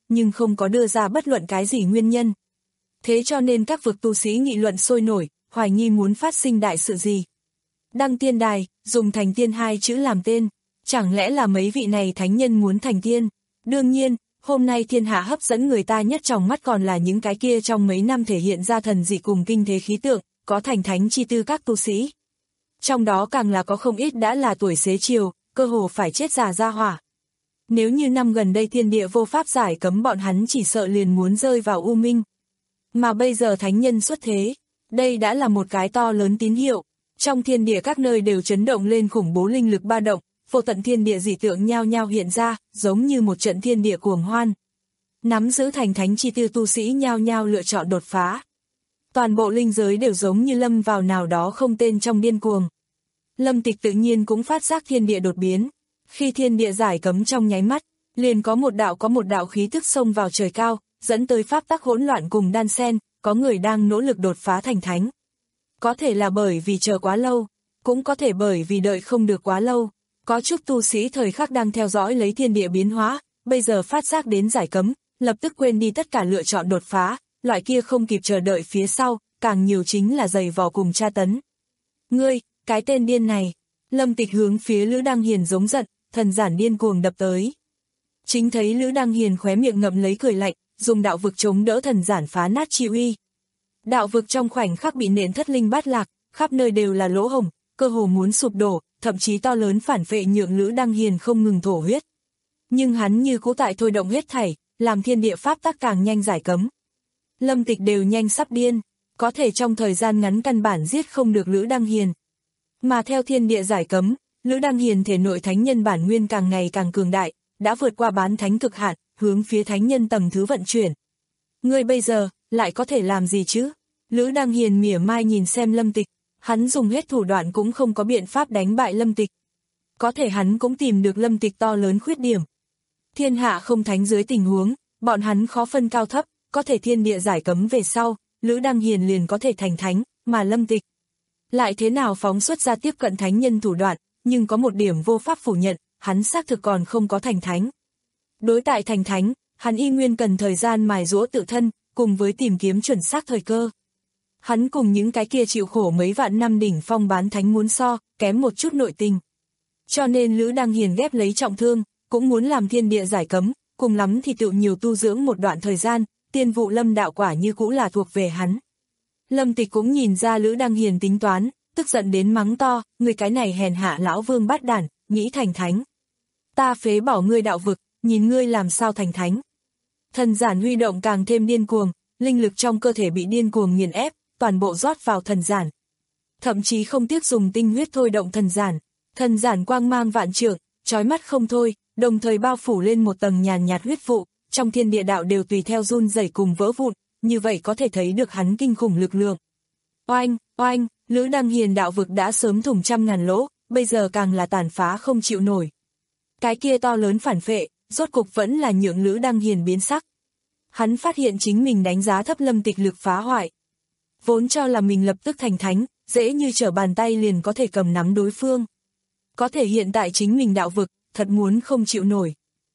nhưng không có đưa ra bất luận cái gì nguyên nhân. Thế cho nên các vực tu sĩ nghị luận sôi nổi, hoài nghi muốn phát sinh đại sự gì. Đăng tiên đài, dùng thành tiên hai chữ làm tên, chẳng lẽ là mấy vị này thánh nhân muốn thành tiên? Đương nhiên, hôm nay thiên hạ hấp dẫn người ta nhất trong mắt còn là những cái kia trong mấy năm thể hiện ra thần dị cùng kinh thế khí tượng, có thành thánh chi tư các tu sĩ. Trong đó càng là có không ít đã là tuổi xế chiều, cơ hồ phải chết già ra hỏa. Nếu như năm gần đây thiên địa vô pháp giải cấm bọn hắn chỉ sợ liền muốn rơi vào u minh. Mà bây giờ thánh nhân xuất thế, đây đã là một cái to lớn tín hiệu. Trong thiên địa các nơi đều chấn động lên khủng bố linh lực ba động, vô tận thiên địa dị tượng nhao nhao hiện ra, giống như một trận thiên địa cuồng hoan. Nắm giữ thành thánh chi tư tu sĩ nhao nhao lựa chọn đột phá. Toàn bộ linh giới đều giống như lâm vào nào đó không tên trong điên cuồng. Lâm Tịch tự nhiên cũng phát giác thiên địa đột biến. Khi thiên địa giải cấm trong nháy mắt, liền có một đạo có một đạo khí tức xông vào trời cao, dẫn tới pháp tắc hỗn loạn cùng đan xen, có người đang nỗ lực đột phá thành thánh. Có thể là bởi vì chờ quá lâu, cũng có thể bởi vì đợi không được quá lâu. Có chút tu sĩ thời khắc đang theo dõi lấy thiên địa biến hóa, bây giờ phát giác đến giải cấm, lập tức quên đi tất cả lựa chọn đột phá, loại kia không kịp chờ đợi phía sau, càng nhiều chính là giày vò cùng tra tấn. Ngươi, cái tên điên này, Lâm Tịch hướng phía Lữ Đăng Hiền giống giận, thần giản điên cuồng đập tới. Chính thấy Lữ Đăng Hiền khóe miệng ngậm lấy cười lạnh, dùng đạo vực chống đỡ thần giản phá nát chi uy. Đạo vực trong khoảnh khắc bị nện thất linh bát lạc, khắp nơi đều là lỗ hổng, cơ hồ muốn sụp đổ, thậm chí to lớn phản phệ nhượng Lữ Đăng Hiền không ngừng thổ huyết. Nhưng hắn như cũ tại thôi động hết thảy, làm thiên địa pháp tắc càng nhanh giải cấm. Lâm Tịch đều nhanh sắp điên, có thể trong thời gian ngắn căn bản giết không được Lữ Đăng Hiền. Mà theo thiên địa giải cấm, Lữ Đăng Hiền thể nội thánh nhân bản nguyên càng ngày càng cường đại, đã vượt qua bán thánh cực hạn, hướng phía thánh nhân tầng thứ vận chuyển. Ngươi bây giờ, lại có thể làm gì chứ? Lữ Đăng Hiền mỉa mai nhìn xem Lâm Tịch, hắn dùng hết thủ đoạn cũng không có biện pháp đánh bại Lâm Tịch. Có thể hắn cũng tìm được Lâm Tịch to lớn khuyết điểm. Thiên hạ không thánh dưới tình huống, bọn hắn khó phân cao thấp, có thể thiên địa giải cấm về sau, Lữ Đăng Hiền liền có thể thành thánh, mà Lâm Tịch lại thế nào phóng xuất ra tiếp cận thánh nhân thủ đoạn, nhưng có một điểm vô pháp phủ nhận, hắn xác thực còn không có thành thánh. Đối tại thành thánh, hắn y nguyên cần thời gian mài giũa tự thân, cùng với tìm kiếm chuẩn xác thời cơ. Hắn cùng những cái kia chịu khổ mấy vạn năm đỉnh phong bán thánh muốn so, kém một chút nội tình. Cho nên Lữ Đăng Hiền ghép lấy trọng thương, cũng muốn làm thiên địa giải cấm, cùng lắm thì tự nhiều tu dưỡng một đoạn thời gian, tiên vụ lâm đạo quả như cũ là thuộc về hắn. Lâm Tịch cũng nhìn ra Lữ Đăng Hiền tính toán, tức giận đến mắng to, người cái này hèn hạ lão vương bát đản, nghĩ thành thánh. Ta phế bỏ ngươi đạo vực, nhìn ngươi làm sao thành thánh. Thần giản huy động càng thêm điên cuồng, linh lực trong cơ thể bị điên cuồng nghiền ép, toàn bộ rót vào thần giản. Thậm chí không tiếc dùng tinh huyết thôi động thần giản, thần giản quang mang vạn trượng, chói mắt không thôi, đồng thời bao phủ lên một tầng nhàn nhạt huyết vụ, trong thiên địa đạo đều tùy theo run rẩy cùng vỡ vụn, như vậy có thể thấy được hắn kinh khủng lực lượng. Oanh, oanh, Lữ Đăng Hiền đạo vực đã sớm thủng trăm ngàn lỗ, bây giờ càng là tàn phá không chịu nổi. Cái kia to lớn phản phệ, rốt cục vẫn là nhượng Lữ Đăng Hiền biến sắc. Hắn phát hiện chính mình đánh giá thấp Lâm Tịch lực phá hoại. Vốn cho là mình lập tức thành thánh, dễ như trở bàn tay liền có thể cầm nắm đối phương. Có thể hiện tại chính mình đạo vực, thật muốn không chịu nổi.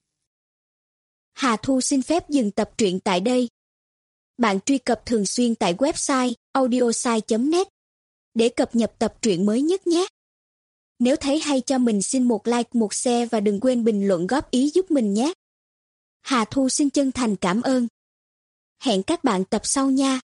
Hà Thu xin phép dừng tập truyện tại đây. Bạn truy cập thường xuyên tại website audiosai chấm net để cập nhật tập truyện mới nhất nhé. Nếu thấy hay cho mình xin một like, một share và đừng quên bình luận góp ý giúp mình nhé. Hà Thu xin chân thành cảm ơn. Hẹn các bạn tập sau nha.